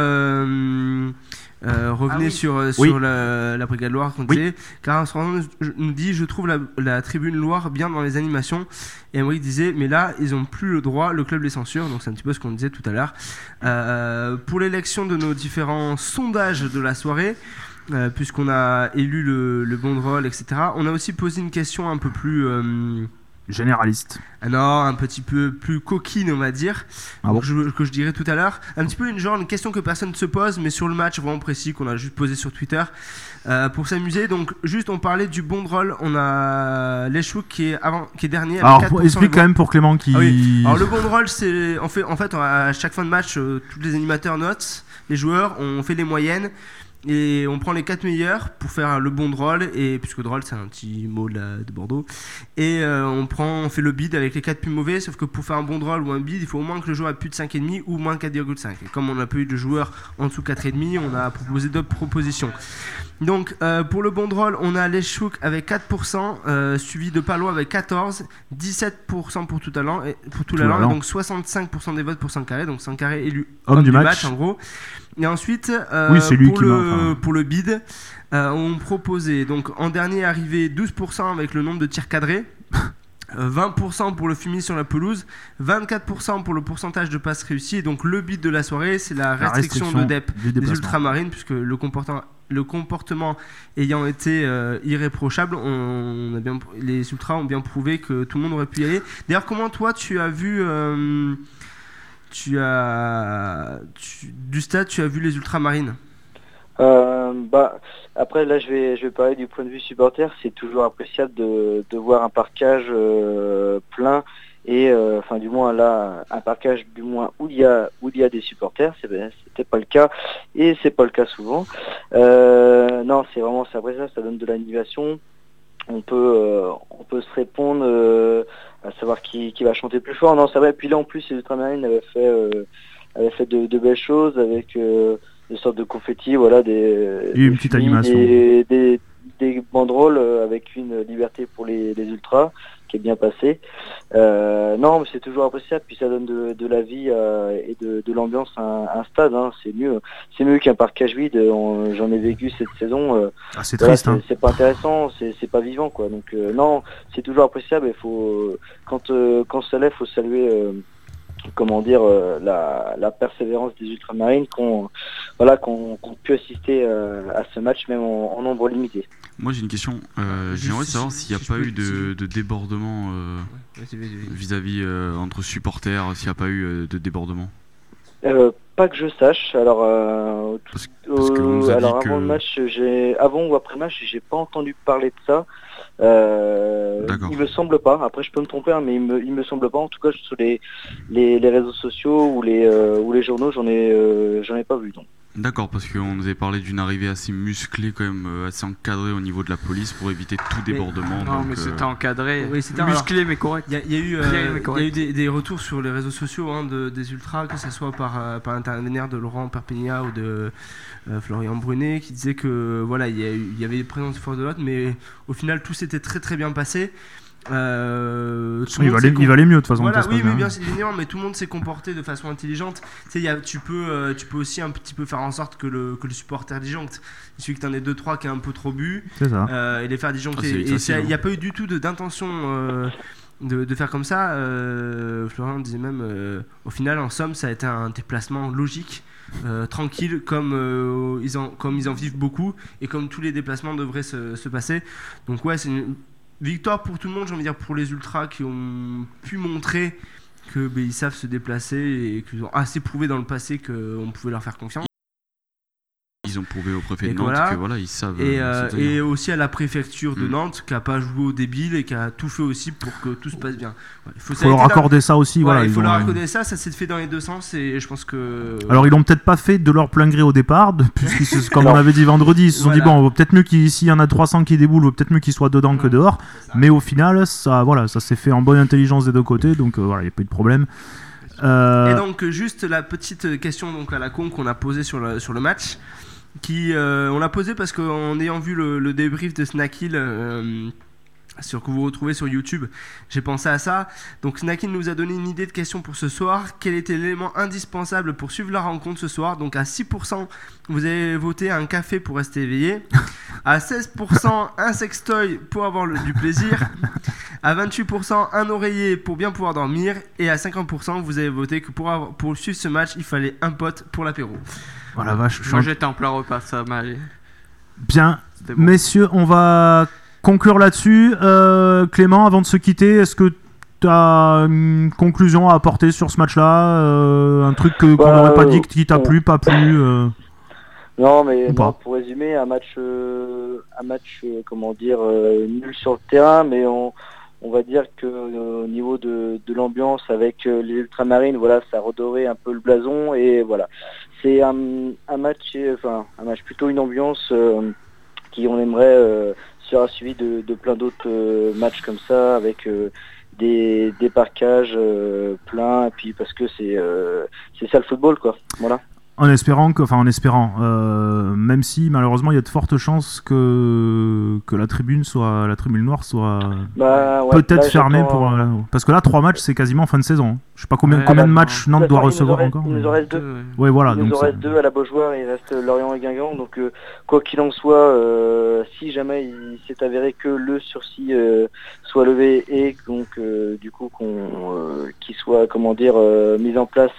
revenez sur la Brigade Loire qu'on disait. Carras nous dit je trouve la tribune Loire bien dans les animations. Et Emric disait mais là ils ont plus le droit, le club les censure. Donc c'est un petit peu ce qu'on disait tout à l'heure. Pour l'élection de nos différents sondages de la soirée, puisqu'on a élu le bon de rôle, etc. On a aussi posé une question un peu plus généraliste. Non, un petit peu plus coquine, on va dire. Que je dirais tout à l'heure. Un petit peu une question que personne ne se pose, mais sur le match vraiment précis qu'on a juste posé sur Twitter pour s'amuser. Donc, juste, on parlait du bon de rôle. On a Lechouk qui est dernier. Alors, explique quand même pour Clément qui. Ah oui. Alors, le bon de rôle, c'est. En fait, à chaque fin de match, tous les animateurs notent les joueurs, on fait les moyennes. Et on prend les 4 meilleurs pour faire le bon drôle, et puisque drôle c'est un petit mot de Bordeaux, et on fait le bid avec les 4 plus mauvais, sauf que pour faire un bon drôle ou un bid il faut au moins que le joueur ait plus de 5,5 ou moins de 4,5, et comme on n'a pas eu de joueurs en dessous de 4,5, on a proposé d'autres propositions. Donc pour le bon drôle on a Lechouk avec 4%, suivi de Palois avec 14%, 17% pour tout talent, et donc 65% des votes pour Sankaré, donc Sankaré élu homme du match en gros. Et ensuite, c'est lui pour le bid, on proposait donc en dernier arrivé 12% avec le nombre de tirs cadrés, 20% pour le fumier sur la pelouse, 24% pour le pourcentage de passes réussies. Et donc le bid de la soirée, c'est la restriction de DEP des ultramarines, puisque le comportement ayant été irréprochable, les ultras ont bien prouvé que tout le monde aurait pu y aller. D'ailleurs, comment toi tu as vu... du stade, tu as vu les ultramarines? Après là je vais parler du point de vue supporter. C'est toujours appréciable de voir un parquage plein et du moins là un parquage du moins où il y a des supporters. C'était pas le cas et c'est pas le cas souvent. Non, c'est appréciable, ça donne de l'animation. On peut se répondre à savoir qui va chanter plus fort. Non, c'est vrai. Puis là en plus les ultramarines avaient fait de belles choses avec des sortes de confettis, voilà, une petite animation, des banderoles avec une liberté pour les ultras qui est bien passée. Non, mais c'est toujours appréciable, puis ça donne de la vie et de l'ambiance à un stade, hein. C'est mieux qu'un parquage vide. J'en ai vécu cette saison. C'est triste, hein. C'est pas intéressant, c'est pas vivant, quoi. Donc non, c'est toujours appréciable. Il faut quand ça lève, faut saluer la persévérance des ultramarines qu'on pu assister à ce match même en nombre limité. Moi j'ai une question, j'aimerais savoir s'il n'y a pas eu de débordement vis-à-vis entre supporters, s'il n'y a pas eu de débordement. Pas que je sache. Alors, parce que vous nous avez dit avant le match, avant ou après le match, j'ai pas entendu parler de ça. Il me semble pas. Après, je peux me tromper, hein, mais il me semble pas. En tout cas, sur les réseaux sociaux ou les journaux, j'en ai pas vu. Donc. D'accord, parce qu'on nous avait parlé d'une arrivée assez musclée, quand même assez encadrée au niveau de la police pour éviter tout débordement. Non, mais c'était encadré, c'était musclé mais correct. Il y a eu des retours sur les réseaux sociaux, hein, des ultras, que ce soit par l'intermédiaire de Laurent Perpignan ou de Florian Brunet, qui disait que voilà, il y avait des présences fortes de l'autre, mais au final tout s'était très très bien passé. Il valait mieux de toute façon. Voilà, oui, mais bien évidemment, mais tout le monde s'est comporté de façon intelligente. Tu sais, tu peux aussi un petit peu faire en sorte que le supporter disjoncte. Il suffit que tu en aies 2-3 qui a un peu trop bu, et les faire disjoncter. Il n'y a pas eu du tout d'intention de faire comme ça. Florian disait même, au final, en somme, ça a été un déplacement logique. Tranquille, comme ils en vivent beaucoup et comme tous les déplacements devraient se passer. Donc ouais, c'est une victoire pour tout le monde, j'ai envie de dire, pour les ultras qui ont pu montrer ils savent se déplacer et qu'ils ont assez prouvé dans le passé qu'on pouvait leur faire confiance. Ils ont prouvé au préfet Et de Nantes voilà. que voilà, ils savent. Et aussi à la préfecture de Nantes qui a pas joué au débile et qui a tout fait aussi pour que tout se passe bien. Ouais, Il faut leur accorder ça aussi. Voilà, il faut ils leur ont- accorder ça s'est fait dans les deux sens et je pense que. Alors ils l'ont peut-être pas fait de leur plein gré au départ, comme on avait dit vendredi, ils se sont dit Voilà. bon, vaut peut-être mieux s'il y en a 300 qui déboulent, vaut peut-être mieux qu'ils soient dedans que dehors. Mais au final, ça s'est fait en bonne intelligence des deux côtés, donc voilà, il n'y a pas eu de problème. Et donc juste la petite question donc à la con qu'on a posée sur le match, on l'a posée parce qu'en ayant vu le débrief de Snackhill que vous retrouvez sur YouTube, j'ai pensé à ça. Donc Snackhill nous a donné une idée de question pour ce soir. Quel était l'élément indispensable pour suivre la rencontre ce soir? Donc à 6%, vous avez voté un café pour rester éveillé. À 16%, un sextoy pour avoir du plaisir. À 28%, un oreiller pour bien pouvoir dormir. Et à 50%, vous avez voté que pour suivre ce match, il fallait un pote pour l'apéro. Voilà, vache. Moi j'étais en plein repas, ça m'a allé. Bien, C'était bon. messieurs, on va conclure là-dessus. Clément, avant de se quitter, est-ce que tu as une conclusion à apporter sur ce match-là, un truc qu'on n'aurait pas dit qui t'a plu, pas plu Non, mais Ou pas. non, pour résumer, un match comment dire, nul sur le terrain, mais on va dire que au niveau de l'ambiance avec les ultramarines, voilà, ça redorait un peu le blason et voilà. C'est un match plutôt une ambiance qui on aimerait sera suivi de plein d'autres matchs comme ça avec des parquages pleins et puis parce que c'est ça le football quoi. Voilà. En espérant, même si malheureusement il y a de fortes chances que la tribune noire soit peut-être fermée pour parce que là 3 matchs c'est quasiment fin de saison. Hein. Je sais pas combien de matchs Nantes doit recevoir encore. Il nous en reste 2. Ouais, voilà, Il nous donc en reste 2 à la Beaujoire, il reste Lorient et Guingamp. Donc quoi qu'il en soit, si jamais il s'est avéré que le sursis soit levé et donc du coup qu'il soit mis en place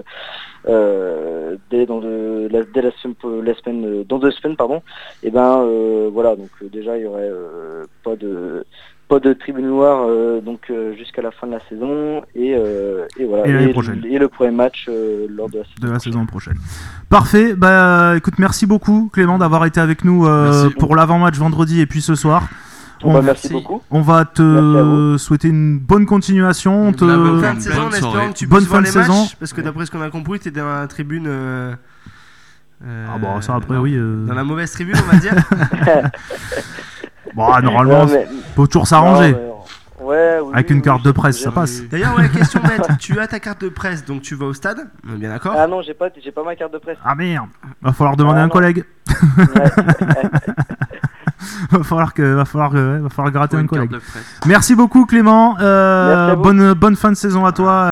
dans 2 semaines pardon. Et voilà, donc déjà il y aurait pas de tribune noire jusqu'à la fin de la saison et voilà. Et l'année prochaine. Et le premier match lors de la saison prochaine. Parfait. Écoute, merci beaucoup Clément d'avoir été avec nous pour l'avant-match vendredi et puis ce soir. Merci beaucoup. On va te souhaiter une bonne continuation. Bonne fin de saison, en espérant que tu bonne puisses fin voir de les saison. matchs, parce que d'après ce qu'on a compris, tu es dans la tribune. Ça après oui. Dans la mauvaise tribune, on va dire. Normalement, faut toujours s'arranger. Ouais, avec une carte de presse, ça passe. D'ailleurs, question bête, tu as ta carte de presse, donc tu vas au stade, on est bien d'accord? Ah non, j'ai pas ma carte de presse. Ah merde, va falloir demander à un collègue. va falloir gratter un collègue. Merci beaucoup Clément. Bonne fin de saison à toi.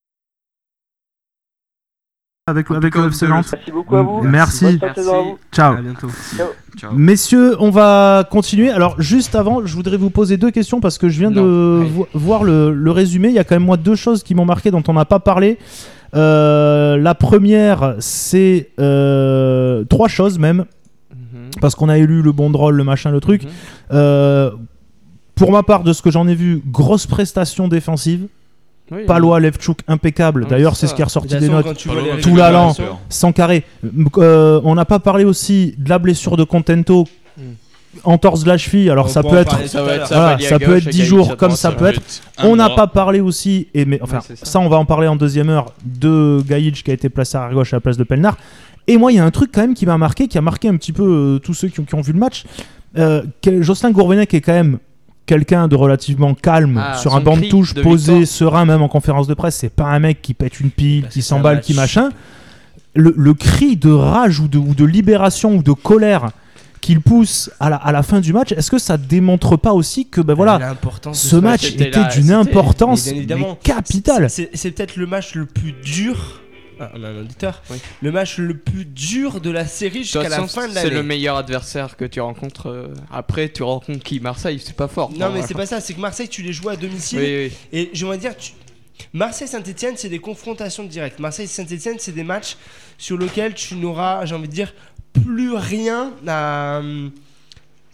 Avec le FC Nantes. Merci beaucoup à vous. Merci. Ciao. À bientôt. Ciao. Messieurs, on va continuer. Alors, juste avant, je voudrais vous poser 2 questions parce que je viens de voir le résumé. Il y a quand même 2 choses qui m'ont marqué dont on n'a pas parlé. La première, c'est 3 choses même. Parce qu'on a élu le bon drôle, le machin, le truc. Pour ma part, de ce que j'en ai vu, grosse prestation défensive. Palois, Levchuk, impeccable. D'ailleurs, c'est ce qui est ressorti des notes. Tout l'allant, sans carré. On n'a pas parlé aussi de la blessure de Contento. Entorse de la cheville. Alors, ça peut être 10 jours, comme ça peut être. On n'a pas parlé aussi, ça, on va en parler en deuxième heure, de Gajic qui a été placé à gauche à la place de Pelnar. Et moi, il y a un truc quand même qui m'a marqué, qui a marqué un petit peu tous ceux qui ont vu le match. Jocelyn Gourvenec est quand même quelqu'un de relativement calme sur un banc de touche, posé, serein, même en conférence de presse. C'est pas un mec qui pète une pile, qui s'emballe, qui machin. Le cri de rage ou de libération ou de colère qu'il pousse à la fin du match, est-ce que ça démontre pas aussi que ce match était d'une importance capitale? C'est peut-être le match le plus dur. On a un auditeur. Oui. Le match le plus dur de la série jusqu'à la fin de l'année. C'est le meilleur adversaire que tu rencontres. Après, tu rencontres qui? Marseille, c'est pas fort. Non, mais c'est pas ça. C'est que Marseille, tu les joues à domicile. Oui. Et j'aimerais dire, Marseille-Saint-Etienne, c'est des confrontations directes. Marseille-Saint-Etienne, c'est des matchs sur lesquels tu n'auras, j'ai envie de dire, plus rien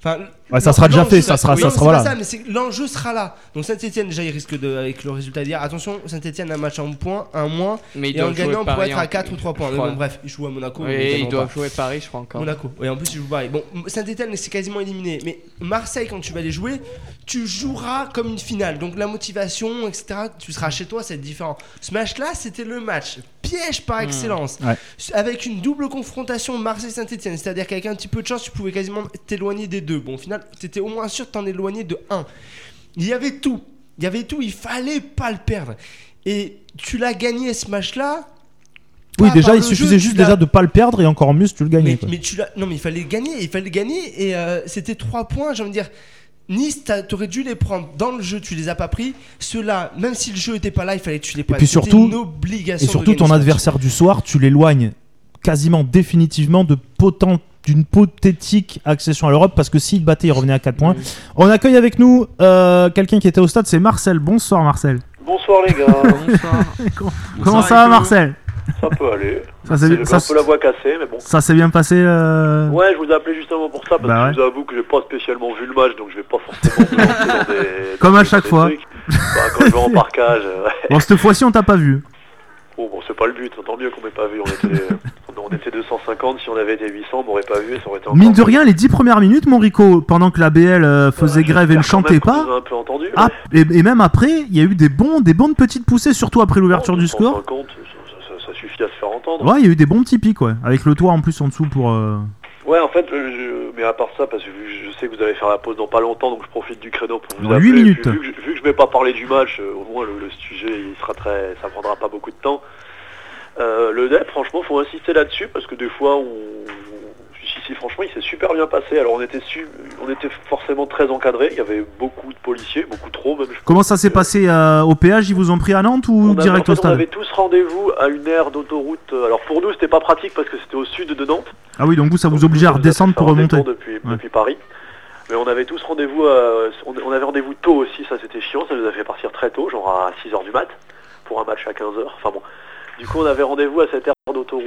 Enfin, ça sera déjà fait, ça sera c'est voilà. pas ça, mais l'enjeu sera là. Donc Saint-Etienne, déjà, il risque avec le résultat dire attention, Saint-Etienne a un match en point, un moins, Mais et en gagnant, on pourrait être à 4 ou 3 points. Mais bon, bref, ils jouent à Monaco. Et ils doivent jouer Paris, je crois encore. Monaco, et en plus, ils jouent Paris. Bon, Saint-Etienne, c'est quasiment éliminé. Mais Marseille, quand tu vas les jouer, tu joueras comme une finale. Donc la motivation, etc., tu seras chez toi, c'est différent. Ce match-là, c'était le match piège par excellence. Ouais. Avec une double confrontation Marseille-Saint-Etienne. C'est-à-dire qu'avec un petit peu de chance, tu pouvais quasiment t'éloigner des deux. Bon, au final, t'étais au moins sûr de t'en éloigner de 1. Il y avait tout, il fallait pas le perdre. Et tu l'as gagné ce match-là. Oui, déjà, il suffisait juste déjà de pas le perdre et encore mieux si tu le gagnais. Mais il fallait gagner et c'était 3 points, j'ai envie de dire. Nice, t'aurais dû les prendre dans le jeu, tu les as pas pris. Ceux-là, même si le jeu était pas là, il fallait que tu les prennes. Et puis C'était surtout, une obligation. et surtout ton adversaire du soir, tu l'éloignes quasiment définitivement d'une hypothétique accession à l'Europe parce que s'il battait, il revenait à 4 points. On accueille avec nous quelqu'un qui était au stade, c'est Marcel. Bonsoir Marcel. Bonsoir les gars. Bonsoir. Comment ça va Marcel? Ça peut aller. C'est un peu la voix cassée, mais bon. Ça s'est bien passé Ouais, je vous ai appelé justement pour ça, parce que je vous avoue que j'ai pas spécialement vu le match, donc je vais pas forcément me lancer dans des... Comme à chaque fois. Quand je vais en parkage, Bon, cette fois-ci, on t'a pas vu. Bon, c'est pas le but, tant mieux qu'on m'ait pas vu. On était 250, si on avait été 800, on m'aurait pas vu, ça aurait été encore... Mine de rien, les 10 premières minutes, mon Rico, pendant que la BL faisait grève et ne chantait pas... Un peu entendu, et même après, il y a eu des bonnes petites poussées, surtout après l'ouverture du score. 250, ça suffit à se faire entendre. Ouais, il y a eu des bons petits pics, ouais. Avec le toit en plus en dessous pour... Ouais, en fait, mais à part ça, parce que je sais que vous allez faire la pause dans pas longtemps, donc je profite du créneau pour vous dans appeler. 8 minutes. Vu que je vais pas parler du match, au moins le sujet, ça prendra pas beaucoup de temps. Le DEP, franchement, faut insister là-dessus, parce que des fois, si franchement, il s'est super bien passé. Alors on était forcément très encadrés, il y avait beaucoup de policiers, beaucoup trop même. Comment ça s'est passé au péage? Ils vous ont pris à Nantes ou direct au stade? On avait tous rendez-vous à une aire d'autoroute. Alors pour nous, c'était pas pratique parce que c'était au sud de Nantes. Ah oui, donc vous, ça vous obligeait à redescendre pour remonter depuis Paris. Mais on avait tous rendez-vous, on avait rendez-vous tôt aussi, ça c'était chiant, ça nous a fait partir très tôt, genre à 6h du mat, pour un match à 15h. Enfin bon, du coup on avait rendez-vous à cette aire d'autoroute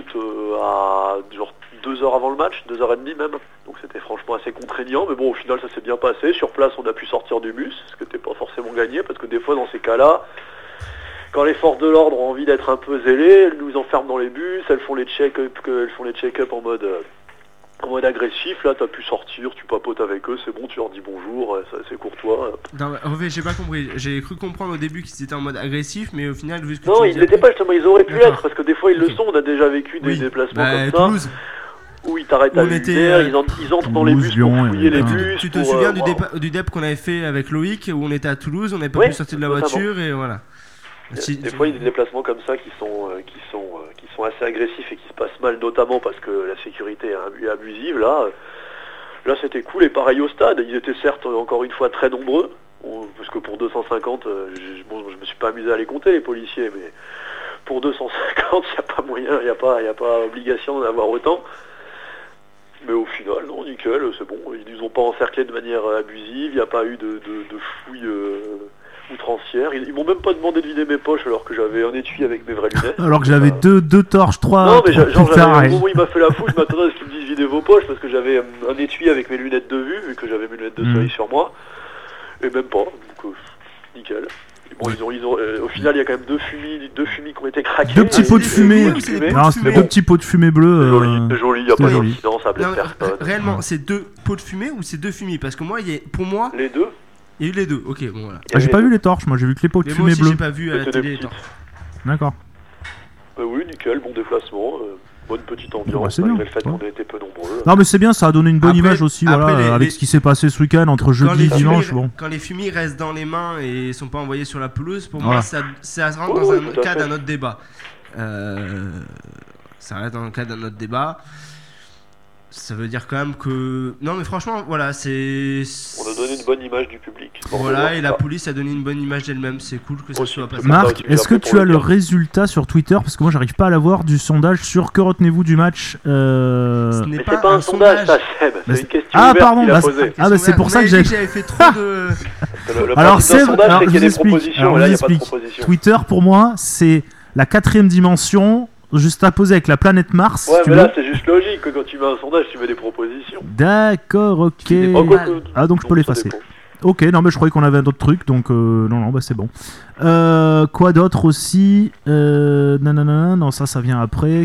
à genre 2 heures avant le match, 2h30 même, donc c'était franchement assez contraignant, mais bon au final ça s'est bien passé. Sur place on a pu sortir du bus, ce qui n'était pas forcément gagné, parce que des fois dans ces cas-là, quand les forces de l'ordre ont envie d'être un peu zélées, elles nous enferment dans les bus, elles font les check-up en mode agressif. Là t'as pu sortir, tu papotes avec eux, c'est bon, tu leur dis bonjour, c'est courtois. Non, en fait, j'ai pas compris. J'ai cru comprendre au début qu'ils étaient en mode agressif, mais au final, vu ce que non, ils l'étaient pas justement, ils auraient pu l'être, parce que des fois ils le sont. On a déjà vécu des déplacements comme ça. Toulouse. Où ils t'arrêtent à l'univers, ils entrent dans les bus pour fouiller les bus. Tu te souviens du DEP qu'on avait fait avec Loïc, où on était à Toulouse, on n'avait pas pu sortir de la voiture, et voilà. Des fois il y a des déplacements comme ça qui sont assez agressifs et qui se passent mal, notamment parce que la sécurité est abusive. Là c'était cool, et pareil au stade, ils étaient certes encore une fois très nombreux, parce que pour 250, je me suis pas amusé à les compter les policiers, mais pour 250 il n'y a pas moyen, il n'y a pas obligation d'en avoir autant. Mais au final, non, nickel, c'est bon, ils nous ont pas encerclés de manière abusive, il n'y a pas eu de fouilles outrancières. Ils m'ont même pas demandé de vider mes poches alors que j'avais un étui avec mes vraies lunettes. Alors que j'avais deux torches, 3... Non, mais genre, au moment où il m'a fait la fouille, je m'attendais à ce qu'il me dise vider vos poches, parce que j'avais un étui avec mes lunettes de vue, vu que j'avais mes lunettes de soleil sur moi, et même pas, donc nickel. Bon, au final, il y a quand même deux fumis qui ont été craqués. Deux petits pots de fumée. Non, c'était deux petits pots de fumée bleus. C'est joli, il n'y a pas d'incident, ça blesse personne. Réellement, c'est deux pots de fumée ou c'est deux fumis? Parce que moi, pour moi... Les deux. Il y a eu les deux, ok, bon voilà. J'ai pas vu les torches, moi j'ai vu que les pots de fumée bleus. Moi aussi, j'ai pas vu à la télé les torches. D'accord. Oui, nickel, bon déplacement, bonne petite ambiance, malgré le fait qu'on ait été peu nombreux. Non mais c'est bien, ça a donné une bonne image aussi, avec ce qui s'est passé ce week-end entre jeudi et dimanche. Quand les fumis restent dans les mains et sont pas envoyés sur la pelouse, pour moi ça rentre dans un cas d'un autre débat. Ça reste dans le cas d'un autre débat. Ça veut dire quand même que... Non mais franchement, voilà, c'est... On a donné une bonne image du public. Voilà, et la police a donné une bonne image d'elle-même, c'est cool que ça soit passé. Marc, est-ce que tu as le résultat sur Twitter? Parce que moi j'arrive pas à l'avoir, du sondage sur que retenez-vous du match. Ce n'est pas un sondage, ça, Seb, c'est une question ouverte pardon, qu'il a posée. C'est pour ça que j'avais fait trop de... Alors Seb, je vous explique. Twitter pour moi c'est la 4ème dimension juste à poser avec la planète Mars. Ouais, si tu mais veux. là, c'est juste logique que quand tu mets un sondage, tu mets des propositions. D'accord, ok. Ah, donc je peux l'effacer. Ok, non, mais je croyais qu'on avait d'autres trucs, donc non, bah c'est bon. Quoi d'autre aussi nanana, non, ça vient après.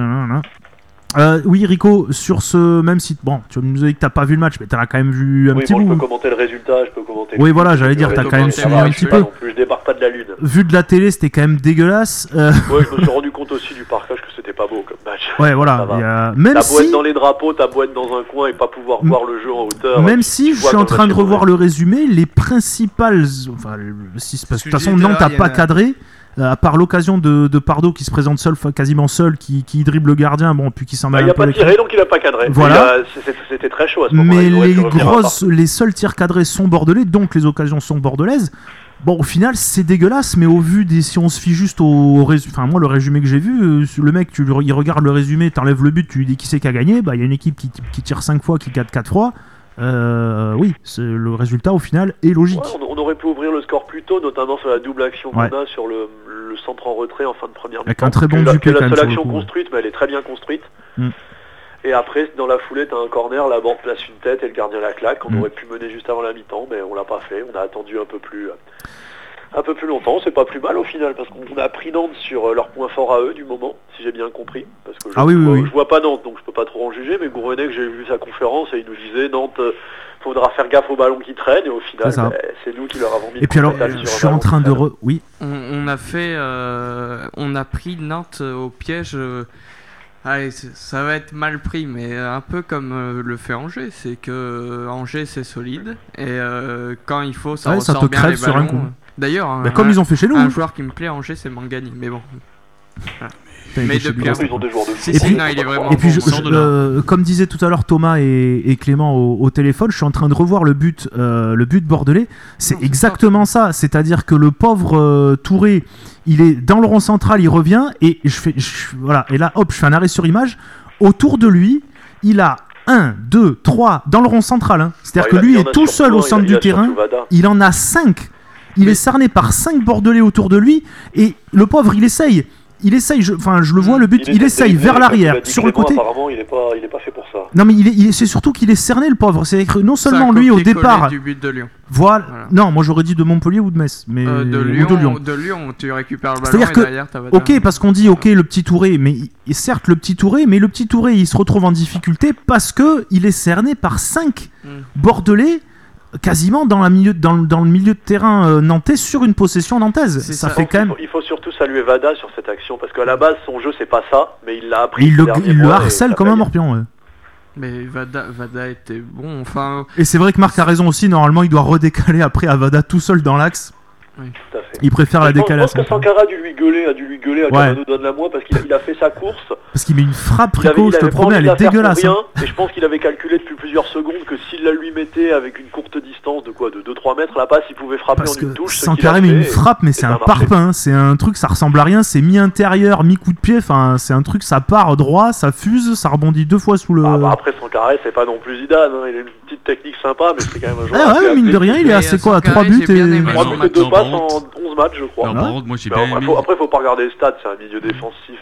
Oui, Rico, sur ce même site, bon, tu nous as dit que t'as pas vu le match, mais t'en as quand même vu un petit je bout. peux commenter le résultat, je peux commenter. Oui, voilà, j'allais dire, t'as quand même suivi un petit peu. Non plus, je débarque pas de la lune. Vu de la télé, c'était quand même dégueulasse. Ouais, je me suis rendu compte aussi du parquage que c'était pas beau comme match. Ouais, voilà. Même t'as beau être si, dans les drapeaux, t'as beau être dans un coin et pas pouvoir voir le jeu en hauteur. même si je suis en train de revoir le résumé, les principales, enfin, parce que de toute façon, Nantes t'as pas cadré. À part l'occasion de Pardo qui se présente seul, quasiment seul, qui dribble le gardien, bon, puis qui s'en mêle un peu. Il a pas tiré, donc il a pas cadré. Voilà. C'était très chaud à ce moment-là. Mais les seuls tirs cadrés sont bordelais, donc les occasions sont bordelaises. Bon, au final, c'est dégueulasse, mais au vu des, si on se fie juste au résumé, enfin moi le résumé que j'ai vu, le mec, il regarde le résumé, t'enlèves le but, tu lui dis qui c'est qui a gagné, bah il y a une équipe qui tire 5 fois, qui cadre 4 fois. Oui, le résultat au final est logique. Ouais, on aurait pu ouvrir le score plus tôt, notamment sur la double action qu'on a sur le centre en retrait en fin de première mi-temps. Avec un très bon Dupé quand même. C'est la seule action construite, mais elle est très bien construite. Et après, dans la foulée, t'as un corner, la bande place une tête et le gardien la claque. On aurait pu mener juste avant la mi-temps, mais on l'a pas fait. On a attendu un peu plus longtemps. C'est pas plus mal au final, parce qu'on a pris Nantes sur leur point fort à eux du moment, si j'ai bien compris. Parce que je vois pas Nantes, donc je peux pas trop en juger, mais Gourvenec, j'ai vu sa conférence et il nous disait Nantes, faudra faire gaffe aux ballons qui traînent, et au final, c'est nous qui leur avons mis. Et puis alors, je suis en train de oui. On a pris Nantes au piège. Allez, ça va être mal pris, mais un peu comme le fait Angers, c'est que Angers c'est solide et quand il faut ça ressort bien les ballons. D'ailleurs, comme ils ont fait chez nous. Un joueur qui me plaît à Angers, c'est Mangani, mais bon. Voilà. Mais depuis ils ont des joueurs de fou. Il est vraiment. Et puis, comme disait tout à l'heure Thomas et Clément au téléphone, je suis en train de revoir le but bordelais. C'est exactement ça. C'est-à-dire que le pauvre Touré, il est dans le rond central, il revient et voilà. Et là, hop, je fais un arrêt sur image. Autour de lui, il a 1, 2, 3 dans le rond central. Hein. C'est-à-dire que lui est tout seul au centre du terrain. Il en a 5. Il est cerné par 5 bordelais autour de lui et le pauvre, il essaye, je le vois le but, il essaye vers l'arrière, sur le côté. Apparemment, il est pas fait pour ça. Non mais c'est surtout qu'il est cerné le pauvre. C'est que non seulement lui au départ. Du but de Lyon. Voilà. Non, moi j'aurais dit de Montpellier ou de Metz, mais de Lyon. De Lyon, tu récupères le ballon. C'est-à-dire et que derrière, ok, parce qu'on dit ok le petit Touré, mais certes le petit Touré, il se retrouve en difficulté parce que il est cerné par 5 bordelais. Quasiment dans le milieu de terrain nantais sur une possession nantaise. Ça fait quand même. Il faut surtout saluer Vada sur cette action parce qu'à la base son jeu c'est pas ça, mais il l'a appris. Il le harcèle comme un morpion. Ouais. Mais Vada était bon. Enfin. Et c'est vrai que Marc a raison aussi. Normalement, il doit redécaler après à Vada tout seul dans l'axe. Oui, tout à fait. Il préfère la décaler à son. Je pense que Sankara a dû lui gueuler à Camano donne-la moi parce qu'il a fait sa course. Parce qu'il met une frappe Rico, je te promets, elle est dégueulasse. Et je pense qu'il avait calculé depuis plusieurs secondes que s'il la lui mettait avec une courte distance de 2-3 mètres, la passe il pouvait frapper en une touche. Sankara met une frappe, mais c'est un parpaing, c'est un truc, ça ressemble à rien, c'est mi-intérieur, mi-coup de pied, enfin c'est un truc, ça part droit, ça fuse, ça rebondit 2 fois sous le. Après Sankara, c'est pas non plus Zidane, il a une petite technique sympa, mais c'est quand même un joueur. Ah ouais, mine de rien, il est assez quoi, à 3 buts et. 3 buts et 2 passes en 11 matchs, je crois. Moi j'ai bien aimé. Après, faut pas regarder les stats, c'est un milieu défensif.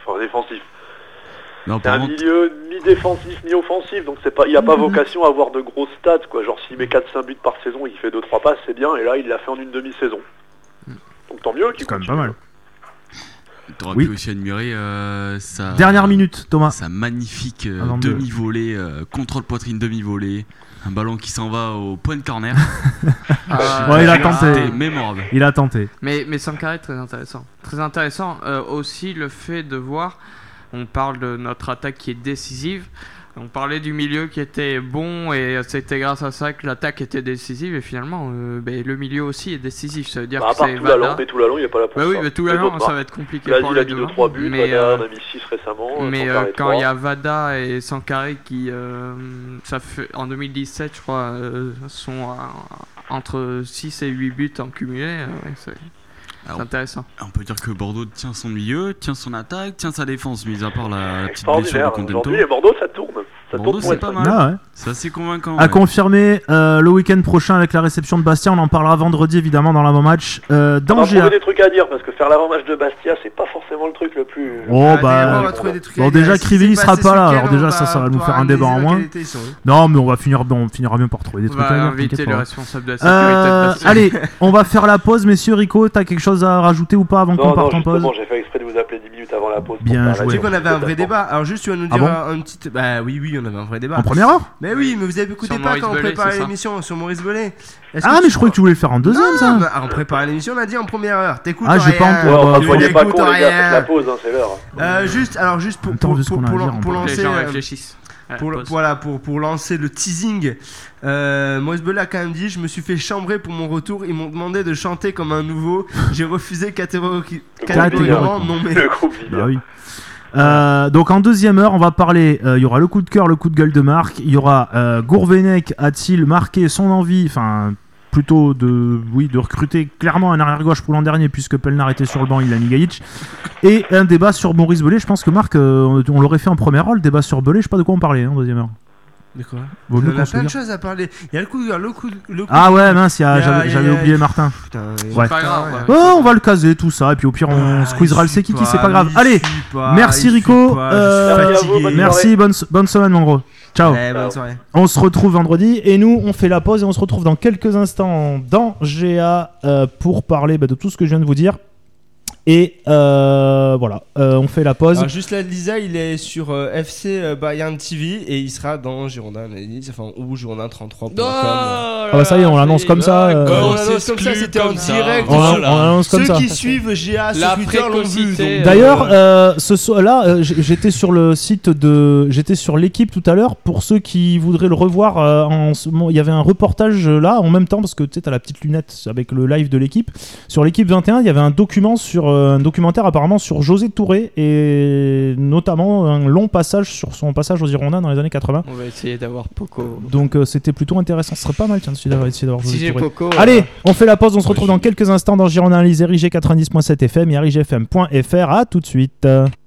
C'est un milieu mi-défensif, mi-offensif, donc il a pas vocation à avoir de grosses stats, quoi. Genre s'il met 4-5 buts par saison et qu'il fait 2-3 passes, c'est bien, et là il l'a fait en une demi-saison. Donc tant mieux qu'il continue. C'est quand même pas mal. T'aurais pu aussi admirer sa... Dernière minute, Thomas. Sa magnifique demi-volée, contrôle poitrine demi-volée, un ballon qui s'en va au point de corner. Il a tenté. C'était mémorable. Il a tenté. Mais Sankara est très intéressant. Très intéressant aussi le fait de voir, on parle de notre attaque qui est décisive. On parlait du milieu qui était bon et c'était grâce à ça que l'attaque était décisive et finalement le milieu aussi est décisif. Ça veut dire que c'est Vada. Mais Toulalon il n'y a pas la place. Oui, mais Toulalon ça va être compliqué pour les deux. Il a mis 2-3 buts, Vada en a mis 6 récemment. Mais quand il y a Vada et Sankara qui, ça fait, en 2017 je crois, sont entre 6 et 8 buts en cumulé, c'est intéressant. On peut dire que Bordeaux tient son milieu, tient son attaque, tient sa défense, mis à part la petite blessure de Contento. Aujourd'hui, Bordeaux, ça tourne. Bordeaux, c'est pas mal. Ah ouais. C'est assez convaincant. À ouais. confirmer le week-end prochain avec la réception de Bastia. On en parlera vendredi évidemment dans l'avant-match. On Dans va trouver GA. des trucs à dire parce que faire l'avant-match de Bastia, c'est pas forcément le truc le plus. Oh On bah. va trouver des trucs à Bon dire. déjà Si Crivelli c'est sera passé pas ce là, week-end, alors déjà on ça va nous pouvoir faire un analyser débat en la moins. qualité, ils sont- Non mais on finira bien par trouver des On trucs à va dire. inviter t'inquiète le pas. responsable de la sécurité de Bastia. Allez, on va faire la pause, messieurs. Rico, t'as quelque chose à rajouter ou pas avant qu'on Non, parte en pause? justement, j'ai fait exprès de vous appeler 10 minutes avant la pause. Bien pour joué. Tu sais parler qu'on avait un vrai de débat. Alors juste tu vas nous Ah dire bon une petite. Bah oui, on avait un vrai débat. En première heure? Mais oui, mais vous avez écouté Sur pas Maurice quand on Belay, préparait c'est ça. l'émission sur Maurice Belay. Ah mais je croyais que tu voulais le faire en deuxième Non, ça. bah, on préparait l'émission, on a dit en première heure. T'écoutes Ah, j'ai pas rien. entendu. Ouais, enfin, Tu soyez pas n'écoutes con les gars, faites la rien. pause, hein, c'est l'heure. Juste pour Attends, vu ce qu'on a à dire, on Les lancer gens réfléchissent. Pause. pour lancer le teasing, Maurice Belay a quand même dit: je me suis fait chambrer pour mon retour, ils m'ont demandé de chanter comme un nouveau, j'ai refusé catégoriquement, non mais Le groupe Bah Vivien. oui. Donc en deuxième heure, on va parler. Il y aura le coup de cœur, le coup de gueule de Marc. Il y aura Gourvenec a-t-il marqué son envie, enfin plutôt de recruter clairement un arrière gauche pour l'an dernier puisque Pelnar était sur le banc, il a mis Gaïch. Et un débat sur Maurice Belay. Je pense que Marc, on l'aurait fait en première heure. Le débat sur Belay, je sais pas de quoi on parlait en deuxième heure. de quoi? Vaut mieux On qu'on a se plein le de dise. choses à parler. Il y a le coup de cœur, le coup Ah ouais, mince, j'avais y a- oublié Martin. Putain, Ouais. Pas grave. Oh, on va le caser tout ça et puis au pire on squeezera le c'est qui c'est pas grave. Allez, merci Rico. Merci à vous, bonne Merci, bonne semaine mon gros. Ciao. Bonne soirée. On se retrouve vendredi et nous on fait la pause et on se retrouve dans quelques instants dans GA pour parler de tout ce que je viens de vous dire. Et voilà, on fait la pause. Alors juste là, Lisa, il est sur FC Bayern TV et il sera dans Girondin Analyse, enfin ou Girondin33.com. Ah bah ça y est, on l'annonce comme ça. On l'annonce comme ça, c'était en direct. On l'annonce comme Ceux ça. qui suivent GA sur La Twitter l'ont vu. précocité. donc- D'ailleurs, ce soir-là, j'étais sur le site j'étais sur l'équipe tout à l'heure. Pour ceux qui voudraient le revoir, il y avait un reportage là en même temps parce que tu sais, t'as la petite lunette avec le live de l'équipe. Sur l'équipe 21, il y avait un documentaire apparemment sur José Touré et notamment un long passage sur son passage aux Girondins dans les années 80. On va essayer d'avoir Poco. Donc c'était plutôt intéressant. Ce serait pas mal tiens, essayer d'avoir Si José j'ai Touré. Poco. Allez, on fait la pause, on se retrouve dans quelques instants dans Girondin Analyse, RIG 90.7 FM et RIGFM.fr. À tout de suite.